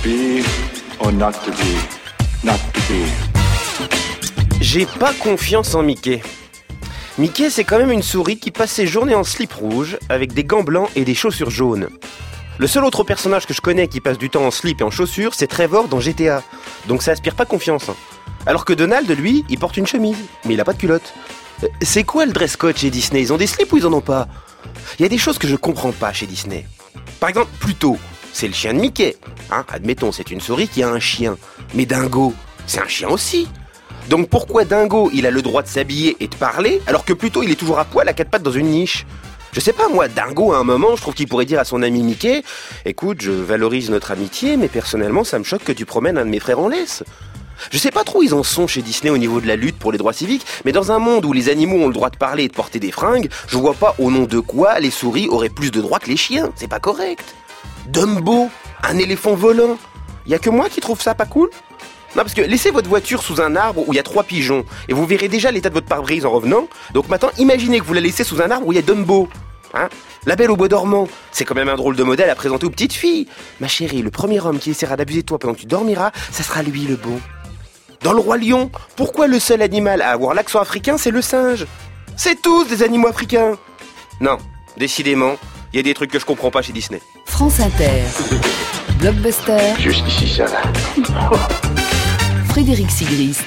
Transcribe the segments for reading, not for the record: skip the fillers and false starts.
be or not to be, not to be. J'ai pas confiance en Mickey. Mickey, c'est quand même une souris qui passe ses journées en slip rouge avec des gants blancs et des chaussures jaunes. Le seul autre personnage que je connais qui passe du temps en slip et en chaussures, c'est Trevor dans GTA. Donc ça aspire pas confiance. Alors que Donald, lui, il porte une chemise, mais il a pas de culotte. C'est quoi le dress code chez Disney ? Ils ont des slips ou ils en ont pas ? Il y a des choses que je comprends pas chez Disney. Par exemple, Pluto, c'est le chien de Mickey. Admettons, c'est une souris qui a un chien. Mais Dingo, c'est un chien aussi. Donc pourquoi Dingo, il a le droit de s'habiller et de parler, alors que Pluto, il est toujours à poil à quatre pattes dans une niche ? Je sais pas, moi, Dingo, à un moment, je trouve qu'il pourrait dire à son ami Mickey « Écoute, je valorise notre amitié, mais personnellement, ça me choque que tu promènes un de mes frères en laisse. » Je sais pas trop où ils en sont chez Disney au niveau de la lutte pour les droits civiques, mais dans un monde où les animaux ont le droit de parler et de porter des fringues, je vois pas au nom de quoi les souris auraient plus de droits que les chiens. C'est pas correct. Dumbo, un éléphant volant. Y a que moi qui trouve ça pas cool ? Non, parce que laissez votre voiture sous un arbre où il y a 3 pigeons, et vous verrez déjà l'état de votre pare-brise en revenant. Donc maintenant, imaginez que vous la laissez sous un arbre où il y a Dumbo. La Belle au bois dormant, c'est quand même un drôle de modèle à présenter aux petites filles. Ma chérie, le premier homme qui essaiera d'abuser de toi pendant que tu dormiras, ça sera lui le bon. Dans le Roi Lion, pourquoi le seul animal à avoir l'accent africain, c'est le singe ? C'est tous des animaux africains. Non, décidément, il y a des trucs que je comprends pas chez Disney. France Inter, Blockbuster, Juste ici, ça va. Frédéric Sigrist.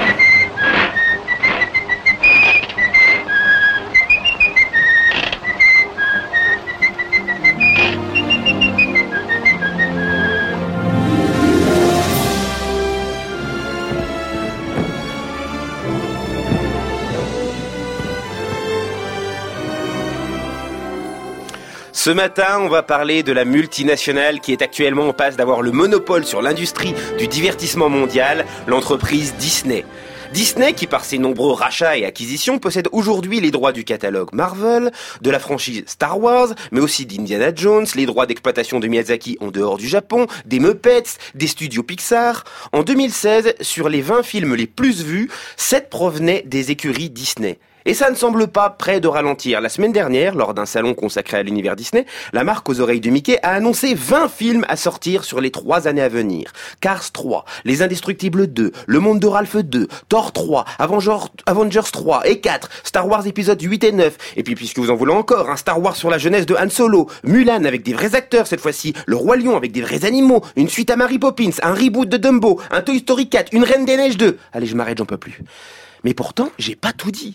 Ce matin, on va parler de la multinationale qui est actuellement en passe d'avoir le monopole sur l'industrie du divertissement mondial, l'entreprise Disney. Disney, qui par ses nombreux rachats et acquisitions, possède aujourd'hui les droits du catalogue Marvel, de la franchise Star Wars, mais aussi d'Indiana Jones, les droits d'exploitation de Miyazaki en dehors du Japon, des Muppets, des studios Pixar. En 2016, sur les 20 films les plus vus, 7 provenaient des écuries Disney. Et ça ne semble pas près de ralentir. La semaine dernière, lors d'un salon consacré à l'univers Disney, la marque aux oreilles de Mickey a annoncé 20 films à sortir sur les 3 années à venir. Cars 3, Les Indestructibles 2, Le Monde de Ralph 2, Thor 3, Avengers 3 et 4, Star Wars épisodes 8 et 9, et puis puisque vous en voulez encore, un Star Wars sur la jeunesse de Han Solo, Mulan avec des vrais acteurs cette fois-ci, Le Roi Lion avec des vrais animaux, une suite à Mary Poppins, un reboot de Dumbo, un Toy Story 4, une Reine des Neiges 2. Allez, je m'arrête, j'en peux plus. Mais pourtant, j'ai pas tout dit.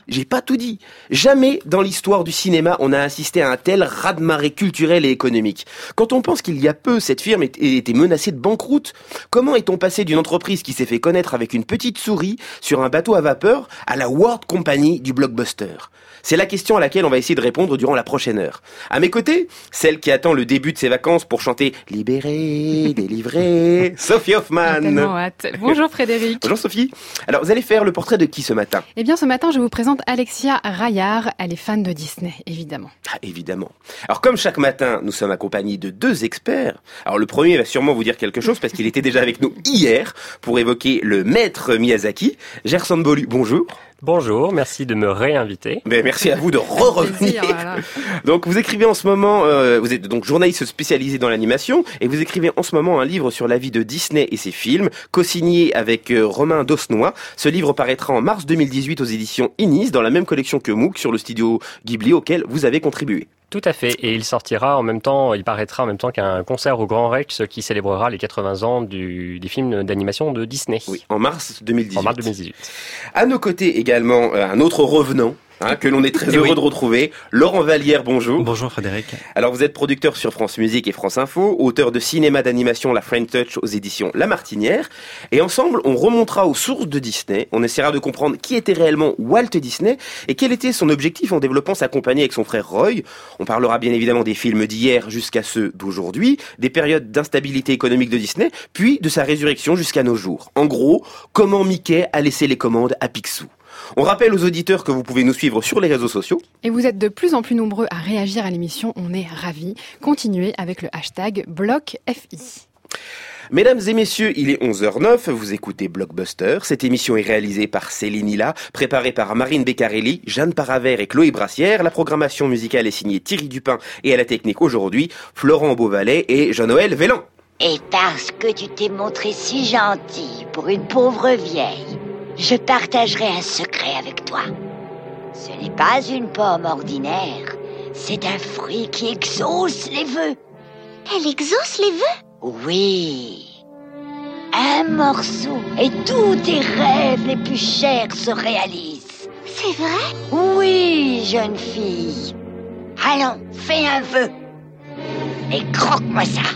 Jamais dans l'histoire du cinéma, on a assisté à un tel raz-de-marée culturel et économique. Quand on pense qu'il y a peu, cette firme était menacée de banqueroute, comment est-on passé d'une entreprise qui s'est fait connaître avec une petite souris sur un bateau à vapeur à la World Company du blockbuster ? C'est la question à laquelle on va essayer de répondre durant la prochaine heure. À mes côtés, celle qui attend le début de ses vacances pour chanter « Libéré, délivré », Sophie Hoffman. Tellement hâte. Bonjour Frédéric. Bonjour Sophie. Alors, vous allez faire le portrait de qui ce matin ? Eh bien, ce matin, je vous présente Alexia Rayard. Elle est fan de Disney, évidemment. Ah, évidemment. Alors, comme chaque matin, nous sommes accompagnés de 2 experts. Alors, le premier va sûrement vous dire quelque chose parce qu'il était déjà avec nous hier pour évoquer le maître Miyazaki. Gerson Bolu, bonjour. Bonjour, merci de me réinviter. Ben, merci à vous de revenir. Voilà. Donc vous écrivez en ce moment, vous êtes donc journaliste spécialisé dans l'animation et vous écrivez en ce moment un livre sur la vie de Disney et ses films, co-signé avec Romain Dosnois. Ce livre paraîtra en mars 2018 aux éditions Inis dans la même collection que MOOC sur le studio Ghibli auquel vous avez contribué. Tout à fait, et il paraîtra en même temps qu'un concert au Grand Rex qui célébrera les 80 ans des films d'animation de Disney. Oui, en mars 2018. En mars 2018. À nos côtés également, un autre revenant. Que l'on est très heureux de retrouver. Laurent Vallière, bonjour. Bonjour Frédéric. Alors vous êtes producteur sur France Musique et France Info, auteur de cinéma d'animation La French Touch aux éditions La Martinière. Et ensemble, on remontera aux sources de Disney. On essaiera de comprendre qui était réellement Walt Disney et quel était son objectif en développant sa compagnie avec son frère Roy. On parlera bien évidemment des films d'hier jusqu'à ceux d'aujourd'hui, des périodes d'instabilité économique de Disney, puis de sa résurrection jusqu'à nos jours. En gros, comment Mickey a laissé les commandes à Picsou. On rappelle aux auditeurs que vous pouvez nous suivre sur les réseaux sociaux. Et vous êtes de plus en plus nombreux à réagir à l'émission. On est ravis. Continuez avec le hashtag BlockFI. Mesdames et messieurs, il est 11h09, vous écoutez Blockbuster. Cette émission est réalisée par Céline Hilla, préparée par Marine Beccarelli, Jeanne Paravert et Chloé Brassière. La programmation musicale est signée Thierry Dupin et à la technique aujourd'hui, Florent Beauvalet et Jean-Noël Vélan. Et parce que tu t'es montré si gentil pour une pauvre vieille, je partagerai un secret avec toi. Ce n'est pas une pomme ordinaire, c'est un fruit qui exauce les vœux. Elle exauce les vœux? Oui. Un morceau et tous tes rêves les plus chers se réalisent. C'est vrai? Oui, jeune fille. Allons, fais un vœu. Et croque-moi ça.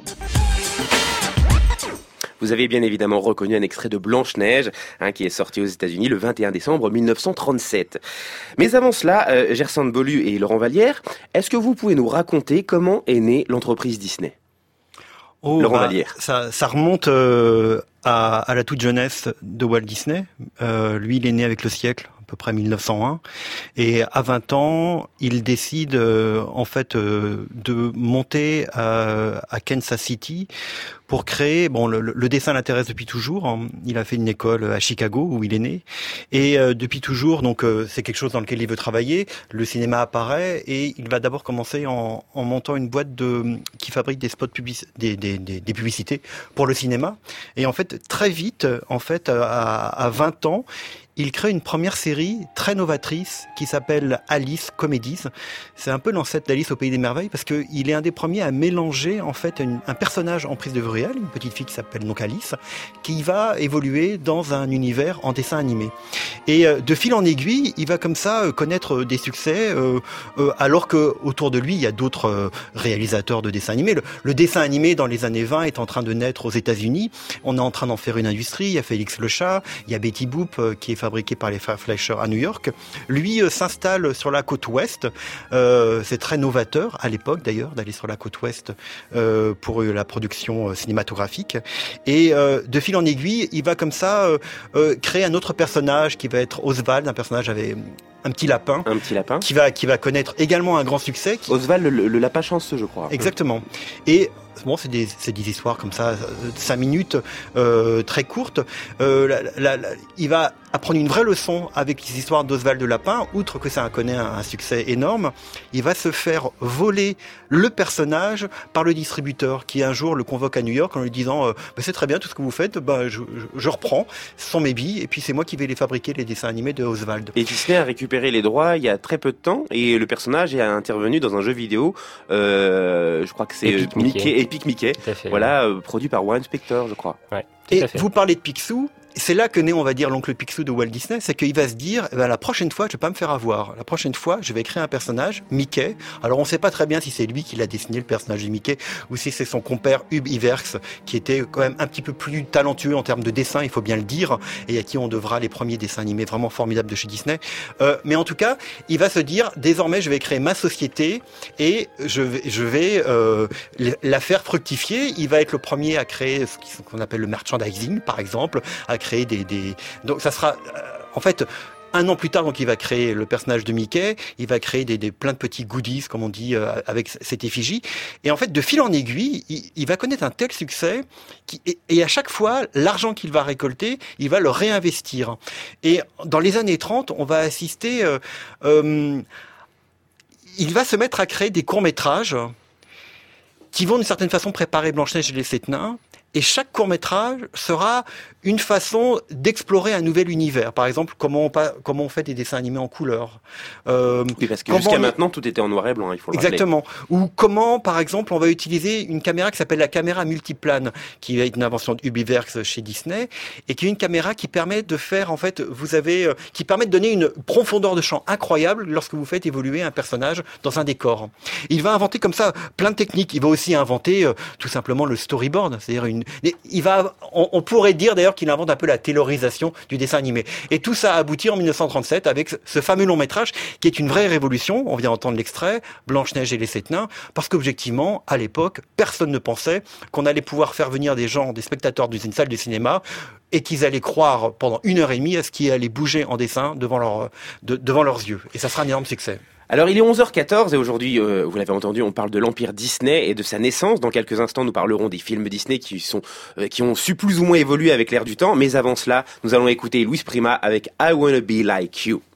Vous avez bien évidemment reconnu un extrait de Blanche-Neige, qui est sorti aux États-Unis le 21 décembre 1937. Mais avant cela, Gersande Beaulieu et Laurent Vallière, est-ce que vous pouvez nous raconter comment est née l'entreprise Disney ? Laurent Vallière. Ça remonte à la toute jeunesse de Walt Disney. Lui, il est né avec le siècle, à peu près 1901. Et à 20 ans, il décide de monter à Kansas City pour créer, le dessin l'intéresse depuis toujours. Il a fait une école à Chicago où il est né, et depuis toujours, donc c'est quelque chose dans lequel il veut travailler. Le cinéma apparaît et il va d'abord commencer en montant une boîte qui fabrique des spots des publicités pour le cinéma. Et en fait, très vite, à 20 ans, il crée une première série très novatrice qui s'appelle Alice Comedies. C'est un peu l'ancêtre d'Alice au Pays des Merveilles parce que il est un des premiers à mélanger un personnage en prise de vue réelle, une petite fille qui s'appelle donc Alice, qui va évoluer dans un univers en dessin animé. Et de fil en aiguille, il va comme ça connaître des succès alors que autour de lui, il y a d'autres réalisateurs de dessins animés. Le dessin animé dans les années 20 est en train de naître aux États-Unis. On est en train d'en faire une industrie. Il y a Félix le Chat, il y a Betty Boop qui est fabriqué par les frères Fleischer à New York. Lui s'installe sur la côte ouest. C'est très novateur à l'époque d'ailleurs d'aller sur la côte ouest pour la production cinématographique. Et de fil en aiguille, il va comme ça créer un autre personnage qui va être Oswald, un personnage avec un petit lapin. Un petit lapin. Qui va connaître également un grand succès. Oswald, le lapin chanceux, je crois. Exactement. Et bon, c'est des histoires comme ça, 5 minutes, très courtes. Il va apprendre une vraie leçon avec les histoires d'Oswald le lapin. Outre que ça connaît un succès énorme, il va se faire voler le personnage par le distributeur qui un jour le convoque à New York en lui disant c'est très bien tout ce que vous faites, je reprends, ce sont mes billes et puis c'est moi qui vais les fabriquer, les dessins animés de Oswald. Et Disney a récupéré les droits il y a très peu de temps et le personnage est intervenu dans un jeu vidéo, je crois que c'est Epic Mickey, voilà, produit par Warren Spector, je crois. Ouais, et vous parlez de Picsou. C'est là que naît, on va dire, l'oncle Picsou de Walt Disney, c'est qu'il va se dire, la prochaine fois, je vais pas me faire avoir. La prochaine fois, je vais créer un personnage, Mickey. Alors, on sait pas très bien si c'est lui qui l'a dessiné, le personnage de Mickey, ou si c'est son compère Ub Iwerks, qui était quand même un petit peu plus talentueux en termes de dessin, il faut bien le dire, et à qui on devra les premiers dessins animés vraiment formidables de chez Disney. Mais en tout cas, il va se dire, désormais, je vais créer ma société, et je vais la faire fructifier. Il va être le premier à créer ce qu'on appelle le merchandising, par exemple, à créer donc ça sera en fait un an plus tard, donc il va créer le personnage de Mickey, il va créer plein de petits goodies, comme on dit, avec cette effigie. Et en fait, de fil en aiguille, il va connaître un tel succès et à chaque fois, l'argent qu'il va récolter, il va le réinvestir. Et dans les années 30, on va assister, il va se mettre à créer des courts-métrages qui vont d'une certaine façon préparer Blanche-Neige et les 7 nains. Et chaque court-métrage sera une façon d'explorer un nouvel univers. Par exemple, comment on fait des dessins animés en couleur. Oui, parce que jusqu'à maintenant, tout était en noir et blanc, il faut le rappeler. Exactement. Ou comment, par exemple, on va utiliser une caméra qui s'appelle la caméra multiplane, qui est une invention de Ub Iwerks chez Disney, et qui est une caméra qui permet de faire, en fait, qui permet de donner une profondeur de champ incroyable lorsque vous faites évoluer un personnage dans un décor. Il va inventer comme ça plein de techniques. Il va aussi inventer tout simplement le storyboard, c'est-à-dire on pourrait dire d'ailleurs qu'il invente un peu la taylorisation du dessin animé. Et tout ça a abouti en 1937 avec ce fameux long métrage qui est une vraie révolution. On vient d'entendre l'extrait, Blanche-Neige et les 7 nains, parce qu'objectivement, à l'époque, personne ne pensait qu'on allait pouvoir faire venir des spectateurs d'une salle de cinéma et qu'ils allaient croire pendant 1h30 à ce qui allait bouger en dessin devant leurs yeux. Et ça sera un énorme succès. Alors il est 11h14 et aujourd'hui, vous l'avez entendu, on parle de l'empire Disney et de sa naissance. Dans quelques instants, nous parlerons des films Disney qui ont su plus ou moins évoluer avec l'air du temps. Mais avant cela, nous allons écouter Louis Prima avec I Wanna Be Like You.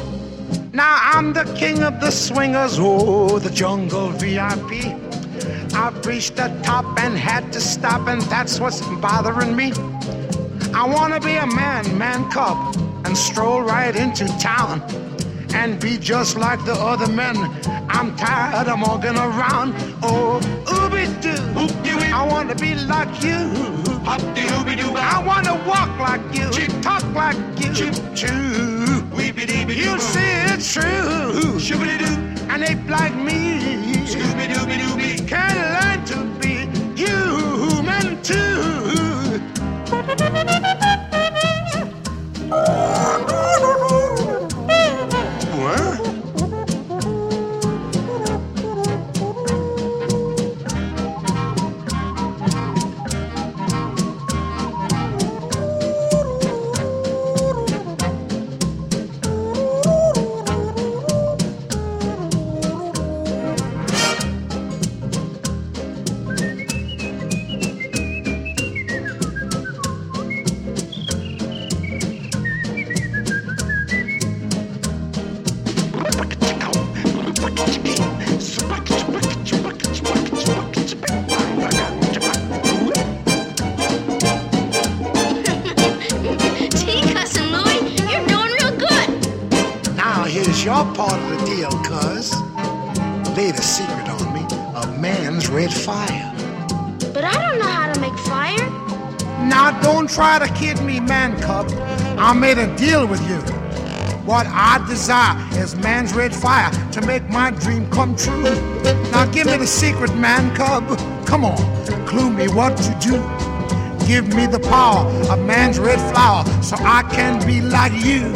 Now I'm the king of the swingers, oh, the jungle VIP. I've reached the top and had to stop, and that's what's bothering me. I wanna be a man cub, and stroll right into town and be just like the other men. I'm tired of walking around. Oh, ooby-doo, I wanna be like you. I wanna walk like you, talk like you. You see it's true. An ape like me can learn to be human too. Your part of the deal, cuz. Laid a secret on me, a man's red fire. But I don't know how to make fire. Now don't try to kid me, man cub. I made a deal with you. What I desire is man's red fire to make my dream come true. Now give me the secret, man cub. Come on, clue me what to do. Give me the power of man's red flower so I can be like you.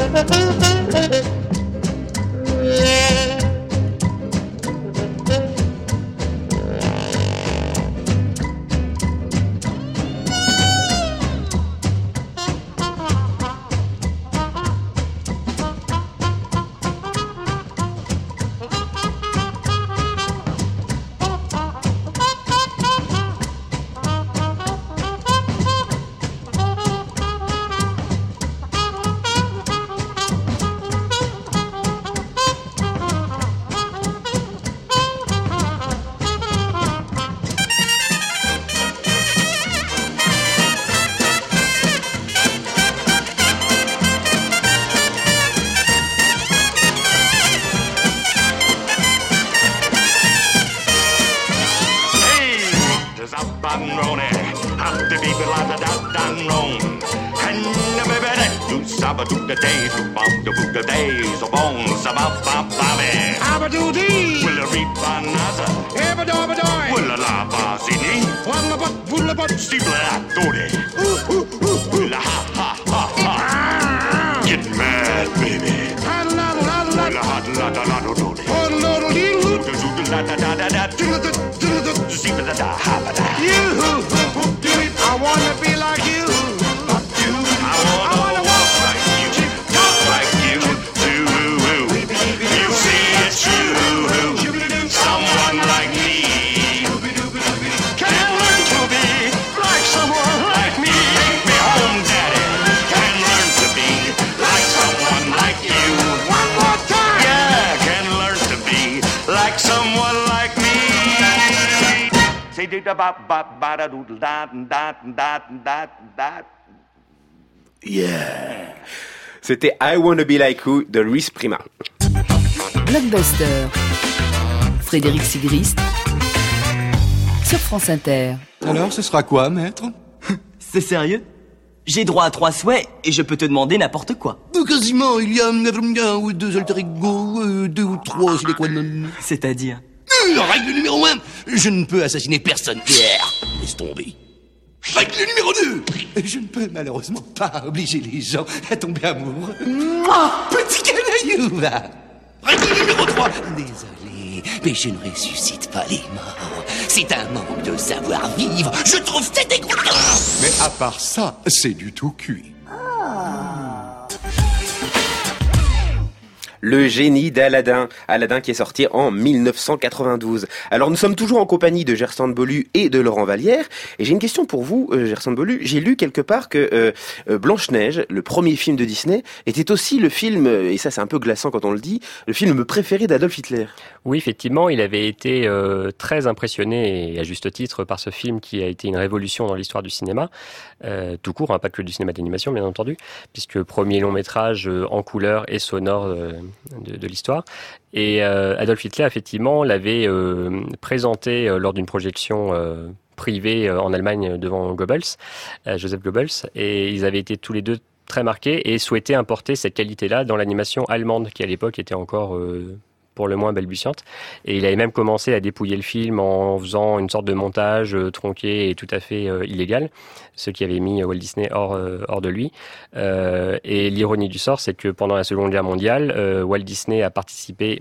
Yeah. C'était I Wanna Be Like You de Luis Prima. Blockbuster. Frédéric Sigrist sur France Inter. Alors, ce sera quoi, maître? C'est sérieux? J'ai droit à 3 souhaits et je peux te demander n'importe quoi. Quasiment, il y a un ou 2 alter ego, 2 ou 3, c'est quoi? C'est-à-dire? Règle numéro 1, je ne peux assassiner personne. Laisse tomber. Règle numéro 2, je ne peux malheureusement pas obliger les gens à tomber amoureux. Petit canaillou, va. Règle numéro 3, désolé, mais je ne ressuscite pas les morts. C'est un manque de savoir-vivre. Je trouve ça dégoûtant. Mais à part ça, c'est du tout cuit. Le génie d'Aladin. Aladin qui est sorti en 1992. Alors nous sommes toujours en compagnie de Gersand Beaulieu et de Laurent Vallière. Et j'ai une question pour vous, Gersand Beaulieu. J'ai lu quelque part que Blanche-Neige, le premier film de Disney, était aussi le film, et ça c'est un peu glaçant quand on le dit, le film préféré d'Adolf Hitler. Oui, effectivement, il avait été très impressionné, et à juste titre, par ce film qui a été une révolution dans l'histoire du cinéma, tout court, pas que du cinéma d'animation, bien entendu, puisque premier long métrage en couleur et sonore de l'histoire. Et Adolf Hitler, effectivement, l'avait présenté lors d'une projection privée en Allemagne devant Goebbels, Joseph Goebbels, et ils avaient été tous les deux très marqués et souhaitaient importer cette qualité-là dans l'animation allemande, qui à l'époque était encore pour le moins balbutiante. Et il avait même commencé à dépouiller le film en faisant une sorte de montage tronqué et tout à fait illégal, ce qui avait mis Walt Disney hors de lui. Et l'ironie du sort, c'est que pendant la Seconde Guerre mondiale, Walt Disney a participé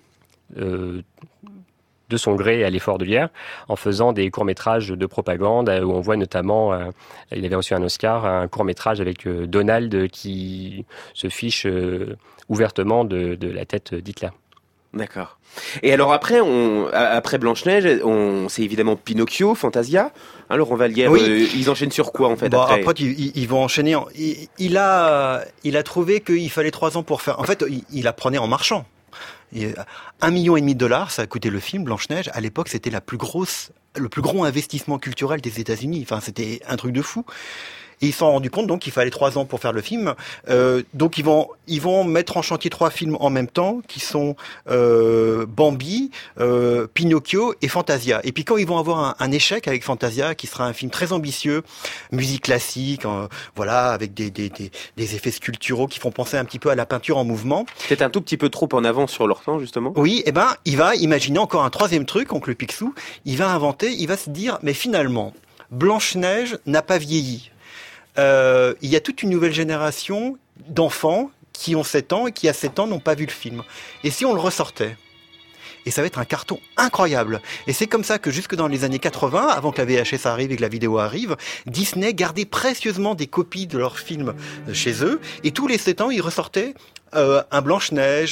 de son gré à l'effort de guerre, en faisant des courts-métrages de propagande, où on voit notamment, il avait reçu un Oscar, un court-métrage avec Donald qui se fiche ouvertement de la tête d'Hitler. D'accord. Et alors après Blanche-Neige, c'est évidemment Pinocchio, Fantasia. Laurent Vallière, oui. Ils enchaînent sur quoi en fait après ils vont enchaîner. Il a trouvé qu'il fallait 3 ans pour faire. En fait, il apprenait en marchant. $1,5 million, ça a coûté le film Blanche-Neige. À l'époque, c'était le plus gros investissement culturel des États-Unis. Enfin, c'était un truc de fou. Et ils se sont rendus compte donc qu'il fallait 3 ans pour faire le film. Donc ils vont mettre en chantier 3 films en même temps, qui sont Bambi, Pinocchio et Fantasia. Et puis quand ils vont avoir un échec avec Fantasia, qui sera un film très ambitieux, musique classique, avec des effets sculpturaux qui font penser un petit peu à la peinture en mouvement. C'est un tout petit peu trop en avance sur leur temps justement. Oui, il va imaginer encore un 3e truc, Oncle Picsou. Il va se dire, mais finalement, Blanche-Neige n'a pas vieilli. Il y a toute une nouvelle génération d'enfants qui ont 7 ans et qui à 7 ans n'ont pas vu le film. Et si on le ressortait ? Et ça va être un carton incroyable. Et c'est comme ça que jusque dans les années 80, avant que la VHS arrive et que la vidéo arrive, Disney gardait précieusement des copies de leurs films chez eux. Et tous les 7 ans, ils ressortaient un Blanche-Neige,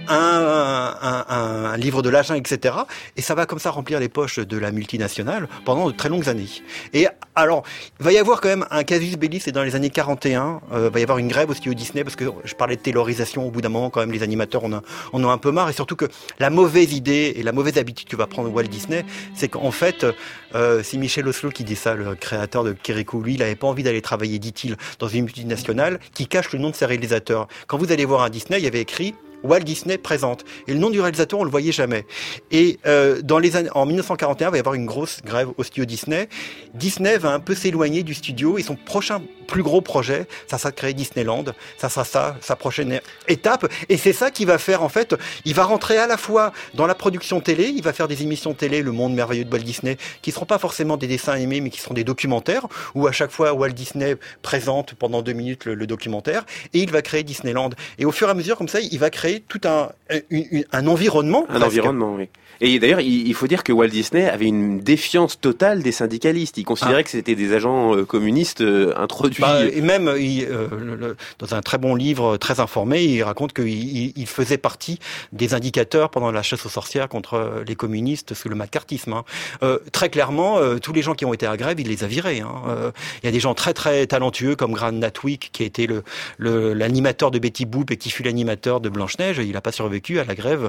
un livre de la jungle, etc. Et ça va comme ça remplir les poches de la multinationale pendant de très longues années. Et alors, il va y avoir quand même un casus belli, c'est dans les années 41, va y avoir une grève au studio Disney, parce que je parlais de taylorisation, au bout d'un moment, quand même, les animateurs, on a un peu marre, et surtout que la mauvaise idée et la mauvaise habitude que va prendre Walt Disney, c'est qu'en fait, c'est Michel Oslo qui dit ça, le créateur de Kirikou. Lui, il n'avait pas envie d'aller travailler, dit-il, dans une multinationale qui cache le nom de ses réalisateurs. Quand vous allez voir un Disney, il y avait écrit Walt Disney présente. Et le nom du réalisateur, on le voyait jamais. Et en 1941, il va y avoir une grosse grève au studio Disney. Disney va un peu s'éloigner du studio et son prochain plus gros projet, ça sera de créer Disneyland. Ça sera sa prochaine étape. Et c'est ça qui va faire, en fait, il va rentrer à la fois dans la production télé, il va faire des émissions télé, Le Monde Merveilleux de Walt Disney, qui ne seront pas forcément des dessins animés, mais qui seront des documentaires, où à chaque fois Walt Disney présente pendant 2 minutes le documentaire, et il va créer Disneyland. Et au fur et à mesure, comme ça, il va créer tout un environnement. Un environnement, oui. Et d'ailleurs, il faut dire que Walt Disney avait une défiance totale des syndicalistes. Il considérait que c'était des agents communistes introduits. Et même, dans un très bon livre, très informé, il raconte qu'il faisait partie des indicateurs pendant la chasse aux sorcières contre les communistes sous le macartisme. Très clairement, tous les gens qui ont été à grève, il les a virés. Il y a des gens très très talentueux comme Grant Natwick, qui a été l'animateur de Betty Boop et qui fut l'animateur de Blanche-Neige. Il n'a pas survécu à la grève.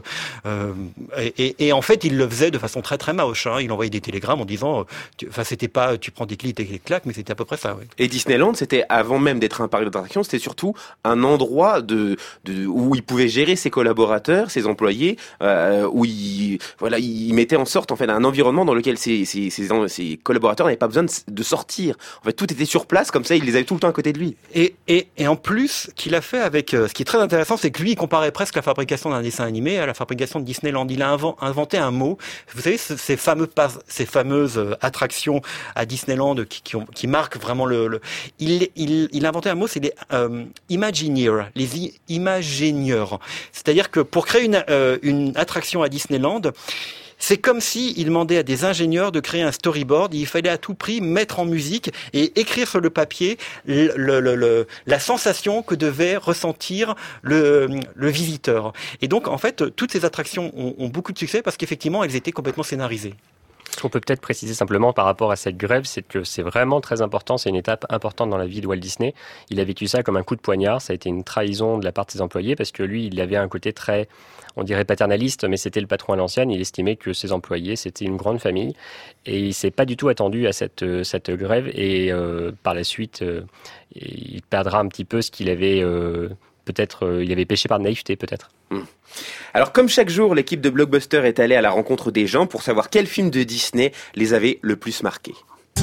Et en fait, il le faisait de façon très très moche. Il envoyait des télégrammes en disant, c'était pas tu prends des clics et des claques, mais c'était à peu près ça. Oui. Et Disneyland, c'était avant même d'être un parc d'attractions, c'était surtout un endroit où il pouvait gérer ses collaborateurs, ses employés, où il mettait en sorte en fait un environnement dans lequel ses collaborateurs n'avaient pas besoin de sortir. En fait, tout était sur place, comme ça, il les avait tout le temps à côté de lui. Et en plus, qu'il a fait avec, ce qui est très intéressant, c'est que lui, il comparait presque la fabrication d'un dessin animé à la fabrication de Disneyland. Il a inventé un mot. Vous savez, ces fameuses attractions à Disneyland qui marquent vraiment il a inventé un mot, c'est les Imagineers, les imaginieurs. C'est-à-dire que pour créer une attraction à Disneyland, C'est comme si il demandait à des ingénieurs de créer un storyboard. Il fallait à tout prix mettre en musique et écrire sur le papier la sensation que devait ressentir le visiteur. Et donc, en fait, toutes ces attractions ont beaucoup de succès parce qu'effectivement, elles étaient complètement scénarisées. Ce qu'on peut peut-être préciser simplement par rapport à cette grève, c'est que c'est vraiment très important, c'est une étape importante dans la vie de Walt Disney. Il a vécu ça comme un coup de poignard, ça a été une trahison de la part de ses employés parce que lui, il avait un côté très, on dirait paternaliste, mais c'était le patron à l'ancienne. Il estimait que ses employés, c'était une grande famille et il s'est pas du tout attendu à cette grève et par la suite, il perdra un petit peu ce qu'il avait peut-être, il avait péché par naïveté peut-être. Alors comme chaque jour, l'équipe de Blockbuster est allée à la rencontre des gens pour savoir quel film de Disney les avait le plus marqués.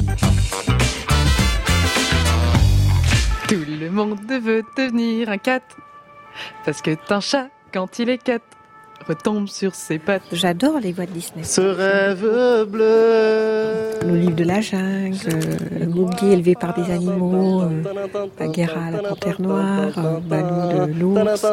Tout le monde veut devenir un cat, parce que un chat, quand il est cat, retombe sur ses pattes. J'adore les Walt Disney. Ce rêve bleu. Le livre de la jungle, Mowgli élevé par des animaux, Bagheera, la panthère noire, Baloo de l'ours.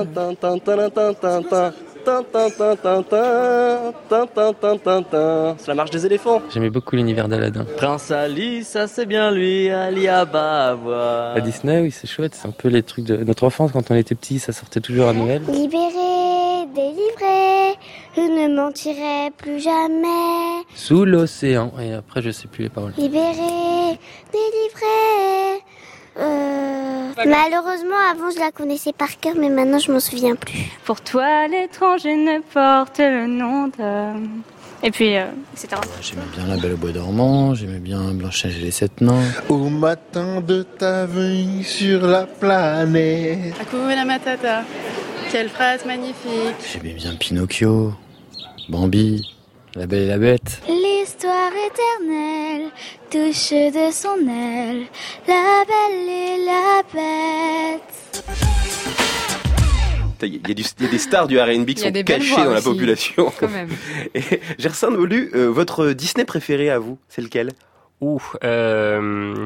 C'est la marche des éléphants. J'aimais beaucoup l'univers d'Aladin. Prince Ali, ça c'est bien lui, Ali Abba à voir. À Disney, oui, c'est chouette. C'est un peu les trucs de notre enfance quand on était petit, ça sortait toujours à Noël. Libéré, délivré, je ne mentirai plus jamais. Sous l'océan. Et après, je sais plus les paroles. Libéré, délivré. Malheureusement, avant je la connaissais par cœur, mais maintenant je m'en souviens plus. Pour toi, l'étranger ne porte le nom d'homme. Et puis, etc. J'aimais bien La Belle au Bois dormant, j'aimais bien Blanche-Neige et les 7 nains. Au matin de ta venue sur la planète. Hakuna Matata, quelle phrase magnifique. J'aimais bien Pinocchio, Bambi, La Belle et la Bête. L'histoire éternelle touche de son aile la Belle et la Bête. Il y a des stars du R&B qui sont cachées dans la population. Quand même. Et Gerson Olu, votre Disney préféré à vous, c'est lequel ? Je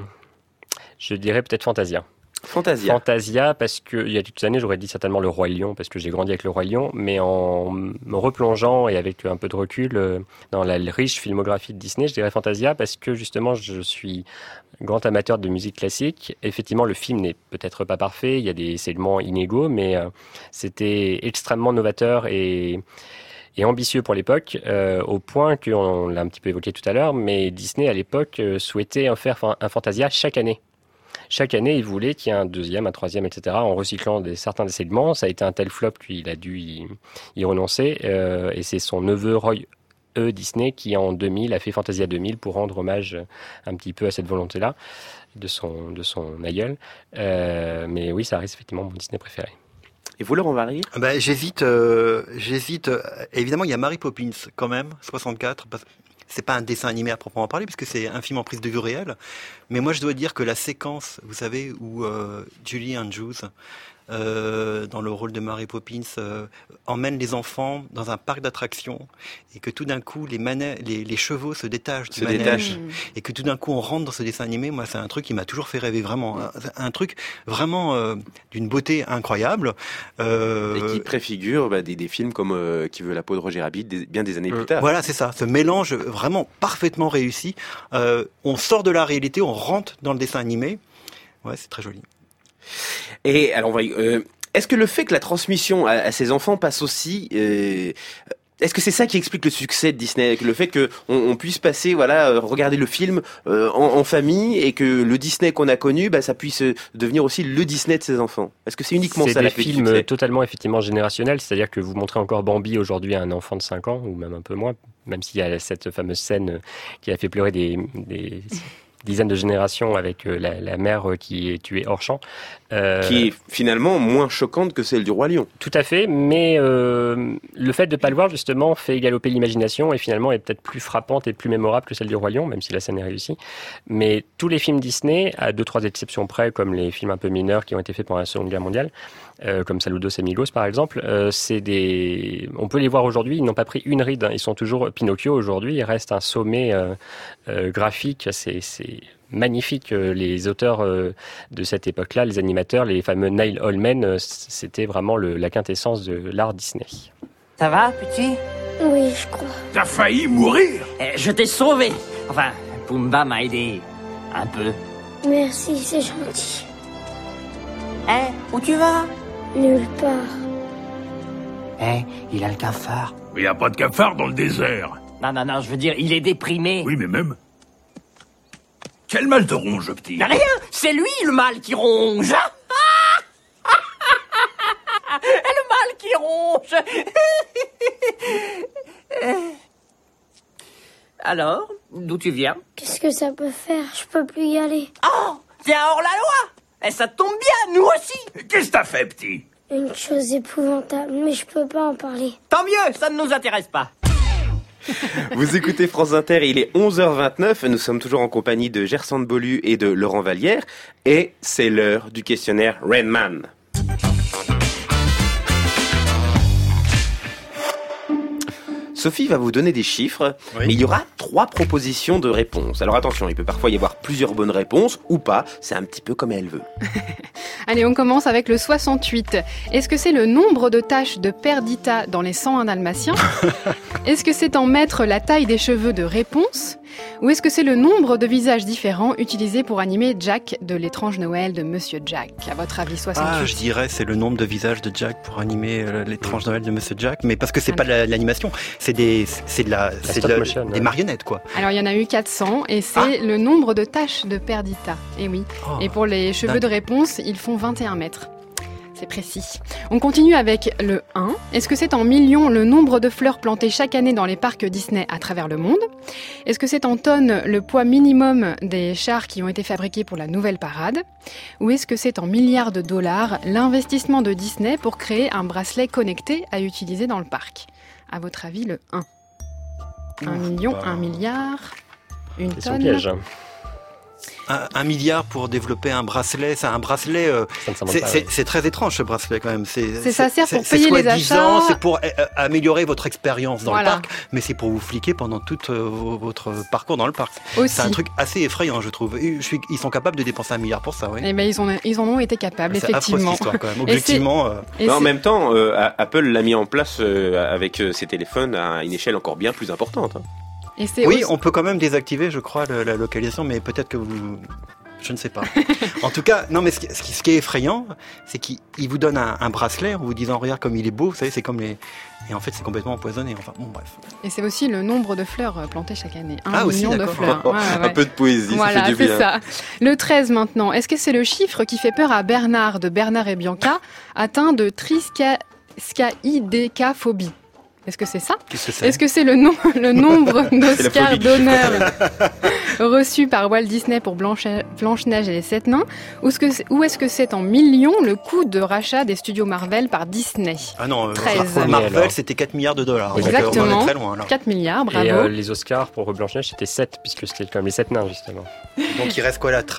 dirais peut-être Fantasia. Fantasia, parce que il y a quelques années, j'aurais dit certainement Le Roi Lion, parce que j'ai grandi avec Le Roi Lion, mais en me replongeant et avec un peu de recul dans la riche filmographie de Disney, je dirais Fantasia, parce que justement, je suis grand amateur de musique classique. Effectivement, le film n'est peut-être pas parfait, il y a des segments inégaux, mais c'était extrêmement novateur et ambitieux pour l'époque, au point qu'on l'a un petit peu évoqué tout à l'heure, mais Disney, à l'époque, souhaitait en faire un Fantasia chaque année. Chaque année, il voulait qu'il y ait un deuxième, un troisième, etc., en recyclant certains des segments. Ça a été un tel flop qu'il a dû y renoncer. Et c'est son neveu Roy Disney qui, en 2000, a fait Fantasia 2000 pour rendre hommage un petit peu à cette volonté-là de son aïeul. Mais oui, ça reste effectivement mon Disney préféré. Et vous, Laurent Varrier ? J'hésite. Évidemment, il y a Mary Poppins, quand même, 64, parce que c'est pas un dessin animé à proprement parler, puisque c'est un film en prise de vue réelle. Mais moi, je dois dire que la séquence, vous savez, où Julie Andrews, dans le rôle de Mary Poppins, emmène les enfants dans un parc d'attractions, et que tout d'un coup, les chevaux se détachent du manège, et que tout d'un coup, on rentre dans ce dessin animé. Moi, c'est un truc qui m'a toujours fait rêver, vraiment. Un truc vraiment d'une beauté incroyable. Et qui préfigure des films comme Qui veut la peau de Roger Rabbit, bien des années plus tard. Voilà, c'est ça. Ce mélange vraiment parfaitement réussi. On sort de la réalité, on rentre dans le dessin animé. Ouais, c'est très joli. Et alors, est-ce que le fait que la transmission à ses enfants passe aussi... Est-ce que c'est ça qui explique le succès de Disney, le fait qu'on puisse passer, regarder le film en famille et que le Disney qu'on a connu, ça puisse devenir aussi le Disney de ses enfants. Est-ce que c'est uniquement ça la clé du succès ? C'est des films totalement effectivement générationnels, c'est-à-dire que vous montrez encore Bambi aujourd'hui à un enfant de 5 ans ou même un peu moins, même s'il y a cette fameuse scène qui a fait pleurer des dizaines de générations avec la mère qui est tuée hors champ. Qui est finalement moins choquante que celle du Roi Lion. Tout à fait, mais le fait de ne pas le voir justement fait galoper l'imagination et finalement est peut-être plus frappante et plus mémorable que celle du Roi Lion, même si la scène est réussie. Mais tous les films Disney, à 2-3 exceptions près, comme les films un peu mineurs qui ont été faits pendant la Seconde Guerre mondiale, comme Saludos et Amigos par exemple, on peut les voir aujourd'hui, ils n'ont pas pris une ride, ils sont toujours... Pinocchio aujourd'hui, il reste un sommet graphique, c'est magnifique. Les auteurs de cette époque-là, les animateurs, les fameux Neil Allman, c'était vraiment la quintessence de l'art Disney. Ça va, petit? Oui, je crois. T'as failli mourir. Je t'ai sauvé. Enfin, Pumba m'a aidé. Un peu. Merci, c'est gentil. Où tu vas? Nulle part. Il a le cafard. Il n'y a pas de cafard dans le désert. Non, je veux dire, il est déprimé. Oui, mais même... Quel mal te ronge, petit? Rien. C'est lui, le mal qui ronge. Le mal qui ronge. Alors, d'où tu viens? Qu'est-ce que ça peut faire? Je peux plus y aller. Oh, t'es un hors-la-loi. Ça tombe bien, nous aussi. Qu'est-ce que t'as fait, petit? Une chose épouvantable, mais je peux pas en parler. Tant mieux, ça ne nous intéresse pas. Vous écoutez France Inter, il est 11h29, nous sommes toujours en compagnie de Gersan de Beaulieu et de Laurent Vallière, et c'est l'heure du questionnaire Rain Man. Sophie va vous donner des chiffres, mais il y aura 3 propositions de réponses. Alors attention, il peut parfois y avoir plusieurs bonnes réponses ou pas, c'est un petit peu comme elle veut. Allez, on commence avec le 68. Est-ce que c'est le nombre de taches de Perdita dans les 101 Dalmatiens? Est-ce que c'est en mètres la taille des cheveux de réponse? Ou est-ce que c'est le nombre de visages différents utilisés pour animer Jack de l'étrange Noël de Monsieur Jack? À votre avis, 68? Ah, je dirais c'est le nombre de visages de Jack pour animer l'étrange Noël de Monsieur Jack, mais parce que c'est pas de l'animation, c'est des marionnettes, quoi. Alors il y en a eu 400 et c'est le nombre de taches de Perdita. Et oui. Et pour les cheveux de réponse, ils font 21 mètres. C'est précis. On continue avec le 1. Est-ce que c'est en millions le nombre de fleurs plantées chaque année dans les parcs Disney à travers le monde? Est-ce que c'est en tonnes le poids minimum des chars qui ont été fabriqués pour la nouvelle parade? Ou est-ce que c'est en milliards de dollars l'investissement de Disney pour créer un bracelet connecté à utiliser dans le parc? À votre avis, le 1. 1 million, 1 milliard, une tonne. Piège. 1 milliard pour développer un bracelet, c'est très étrange ce bracelet quand même. Ça sert pour payer les achats. C'est pour améliorer votre expérience dans le parc, mais c'est pour vous fliquer pendant tout votre parcours dans le parc. Aussi. C'est un truc assez effrayant, je trouve. Ils sont capables de dépenser 1 milliard pour ça, oui. Eh ben, ils en ont été capables, effectivement. C'est affreux, cette histoire, quand même. Objectivement. En même temps, Apple l'a mis en place avec ses téléphones à une échelle encore bien plus importante. Oui, on peut quand même désactiver, je crois, la localisation, mais peut-être que vous... Je ne sais pas. En tout cas, non, mais ce qui est effrayant, c'est qu'il vous donne un bracelet en vous disant, regarde comme il est beau, vous savez, c'est comme les... Et en fait, c'est complètement empoisonné. Enfin, bon, bref. Et c'est aussi le nombre de fleurs plantées chaque année. 1 million de fleurs. Un peu de poésie, voilà, ça fait du bien. C'est ça. Le 13 maintenant. Est-ce que c'est le chiffre qui fait peur à Bernard de Bernard et Bianca, atteint de triskaïdécaphobie? Est-ce que c'est ça? Est-ce que c'est le nombre d'Oscars d'honneur reçus par Walt Disney pour Blanche-Neige et les 7 nains? Ou est-ce que c'est en millions le coût de rachat des studios Marvel par Disney? Ah non, 13. Marvel c'était 4 milliards de dollars. Exactement. Donc on est très loin, alors. 4 milliards, bravo. Et les Oscars pour Blanche-Neige c'était 7, puisque c'était comme les 7 nains justement. Donc il reste quoi la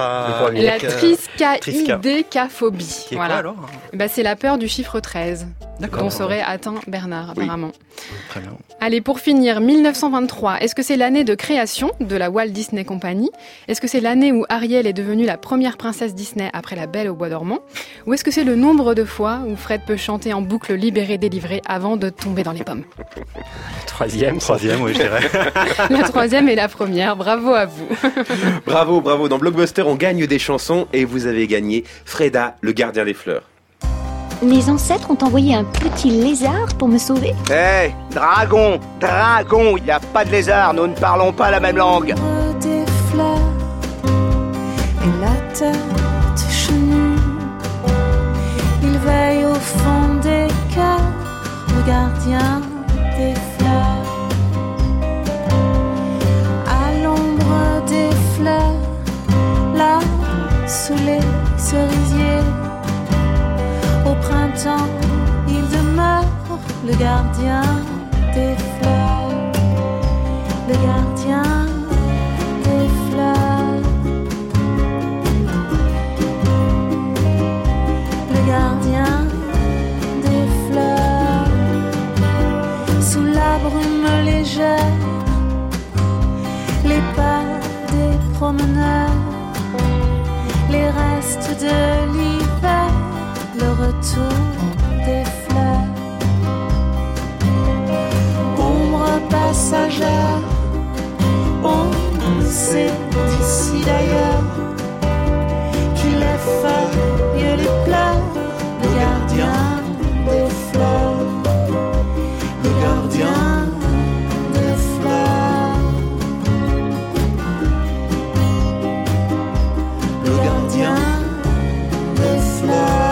triskaïdécaphobie. Voilà. Quoi alors? C'est la peur du chiffre 13. D'accord. Dont serait atteint Bernard, apparemment. Très bien. Allez, pour finir, 1923. Est-ce que c'est l'année de création de la Walt Disney Company? Est-ce que c'est l'année où Ariel est devenue la première princesse Disney après La Belle au Bois dormant? Ou est-ce que c'est le nombre de fois où Fred peut chanter en boucle Libéré, délivré avant de tomber dans les pommes? Troisième, oui, je dirais. La troisième et la première. Bravo à vous. Bravo. Dans Blockbuster, on gagne des chansons et vous avez gagné Freda, le gardien des fleurs. Les ancêtres ont envoyé un petit lézard pour me sauver. Hé, dragon, il n'y a pas de lézard, nous ne parlons pas la même langue. Des fleurs et la tête chenue, il veille au fond des cœurs, le gardien des fleurs. À l'ombre des fleurs, là, sous les cerisiers, au printemps, il demeure le gardien des fleurs, le gardien des fleurs, le gardien des fleurs. Sous la brume légère, les pas des promeneurs, les restes de l'hiver, le retour des fleurs. c'est d'ici d'ailleurs qu'il est feuille et les pleurs, le gardien des fleurs, le gardien des fleurs, le gardien des fleurs.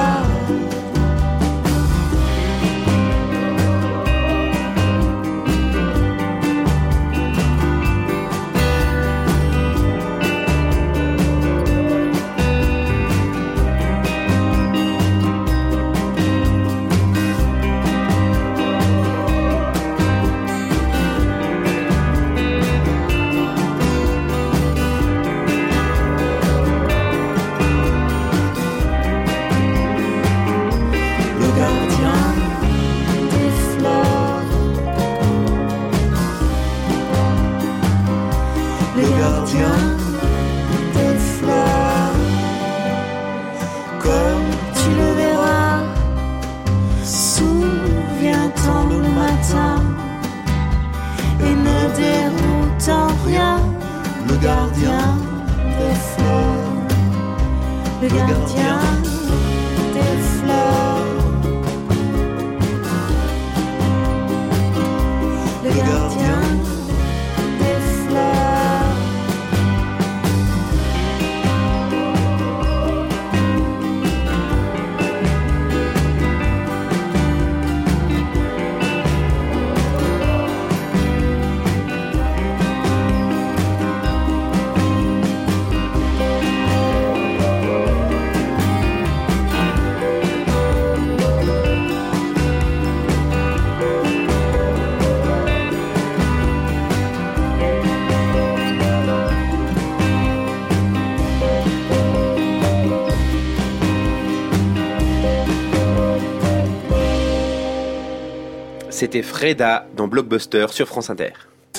C'était Freda dans Blockbuster sur France Inter.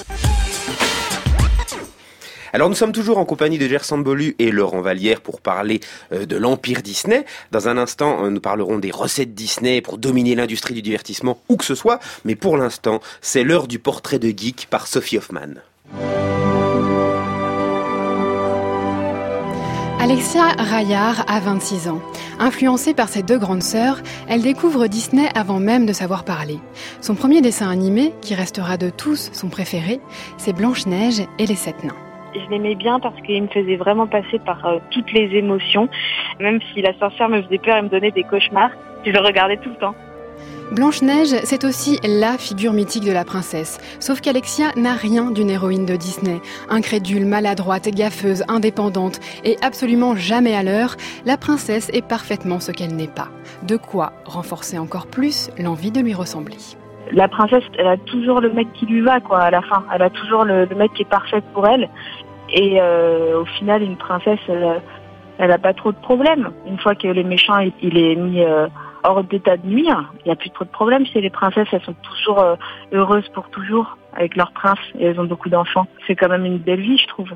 Alors nous sommes toujours en compagnie de Gerson Bolu et Laurent Vallière pour parler de l'Empire Disney. Dans un instant, nous parlerons des recettes Disney pour dominer l'industrie du divertissement, où que ce soit. Mais pour l'instant, c'est l'heure du portrait de geek par Sophie Hoffman. Alexia Rayard a 26 ans. Influencée par ses deux grandes sœurs, elle découvre Disney avant même de savoir parler. Son premier dessin animé, qui restera de tous son préféré, c'est Blanche-Neige et les 7 nains. Je l'aimais bien parce qu'il me faisait vraiment passer par toutes les émotions. Même si la sorcière me faisait peur et me donnait des cauchemars, je le regardais tout le temps. Blanche-Neige, c'est aussi la figure mythique de la princesse. Sauf qu'Alexia n'a rien d'une héroïne de Disney. Incrédule, maladroite, gaffeuse, indépendante et absolument jamais à l'heure, la princesse est parfaitement ce qu'elle n'est pas. De quoi renforcer encore plus l'envie de lui ressembler. La princesse, elle a toujours le mec qui lui va, quoi, à la fin. Elle a toujours le mec qui est parfait pour elle. Et au final, une princesse, elle a pas trop de problèmes. Une fois que le méchant, il est mis hors d'état de nuire, il n'y a plus trop de problèmes. Chez les princesses, elles sont toujours heureuses pour toujours avec leur prince et elles ont beaucoup d'enfants. C'est quand même une belle vie, je trouve.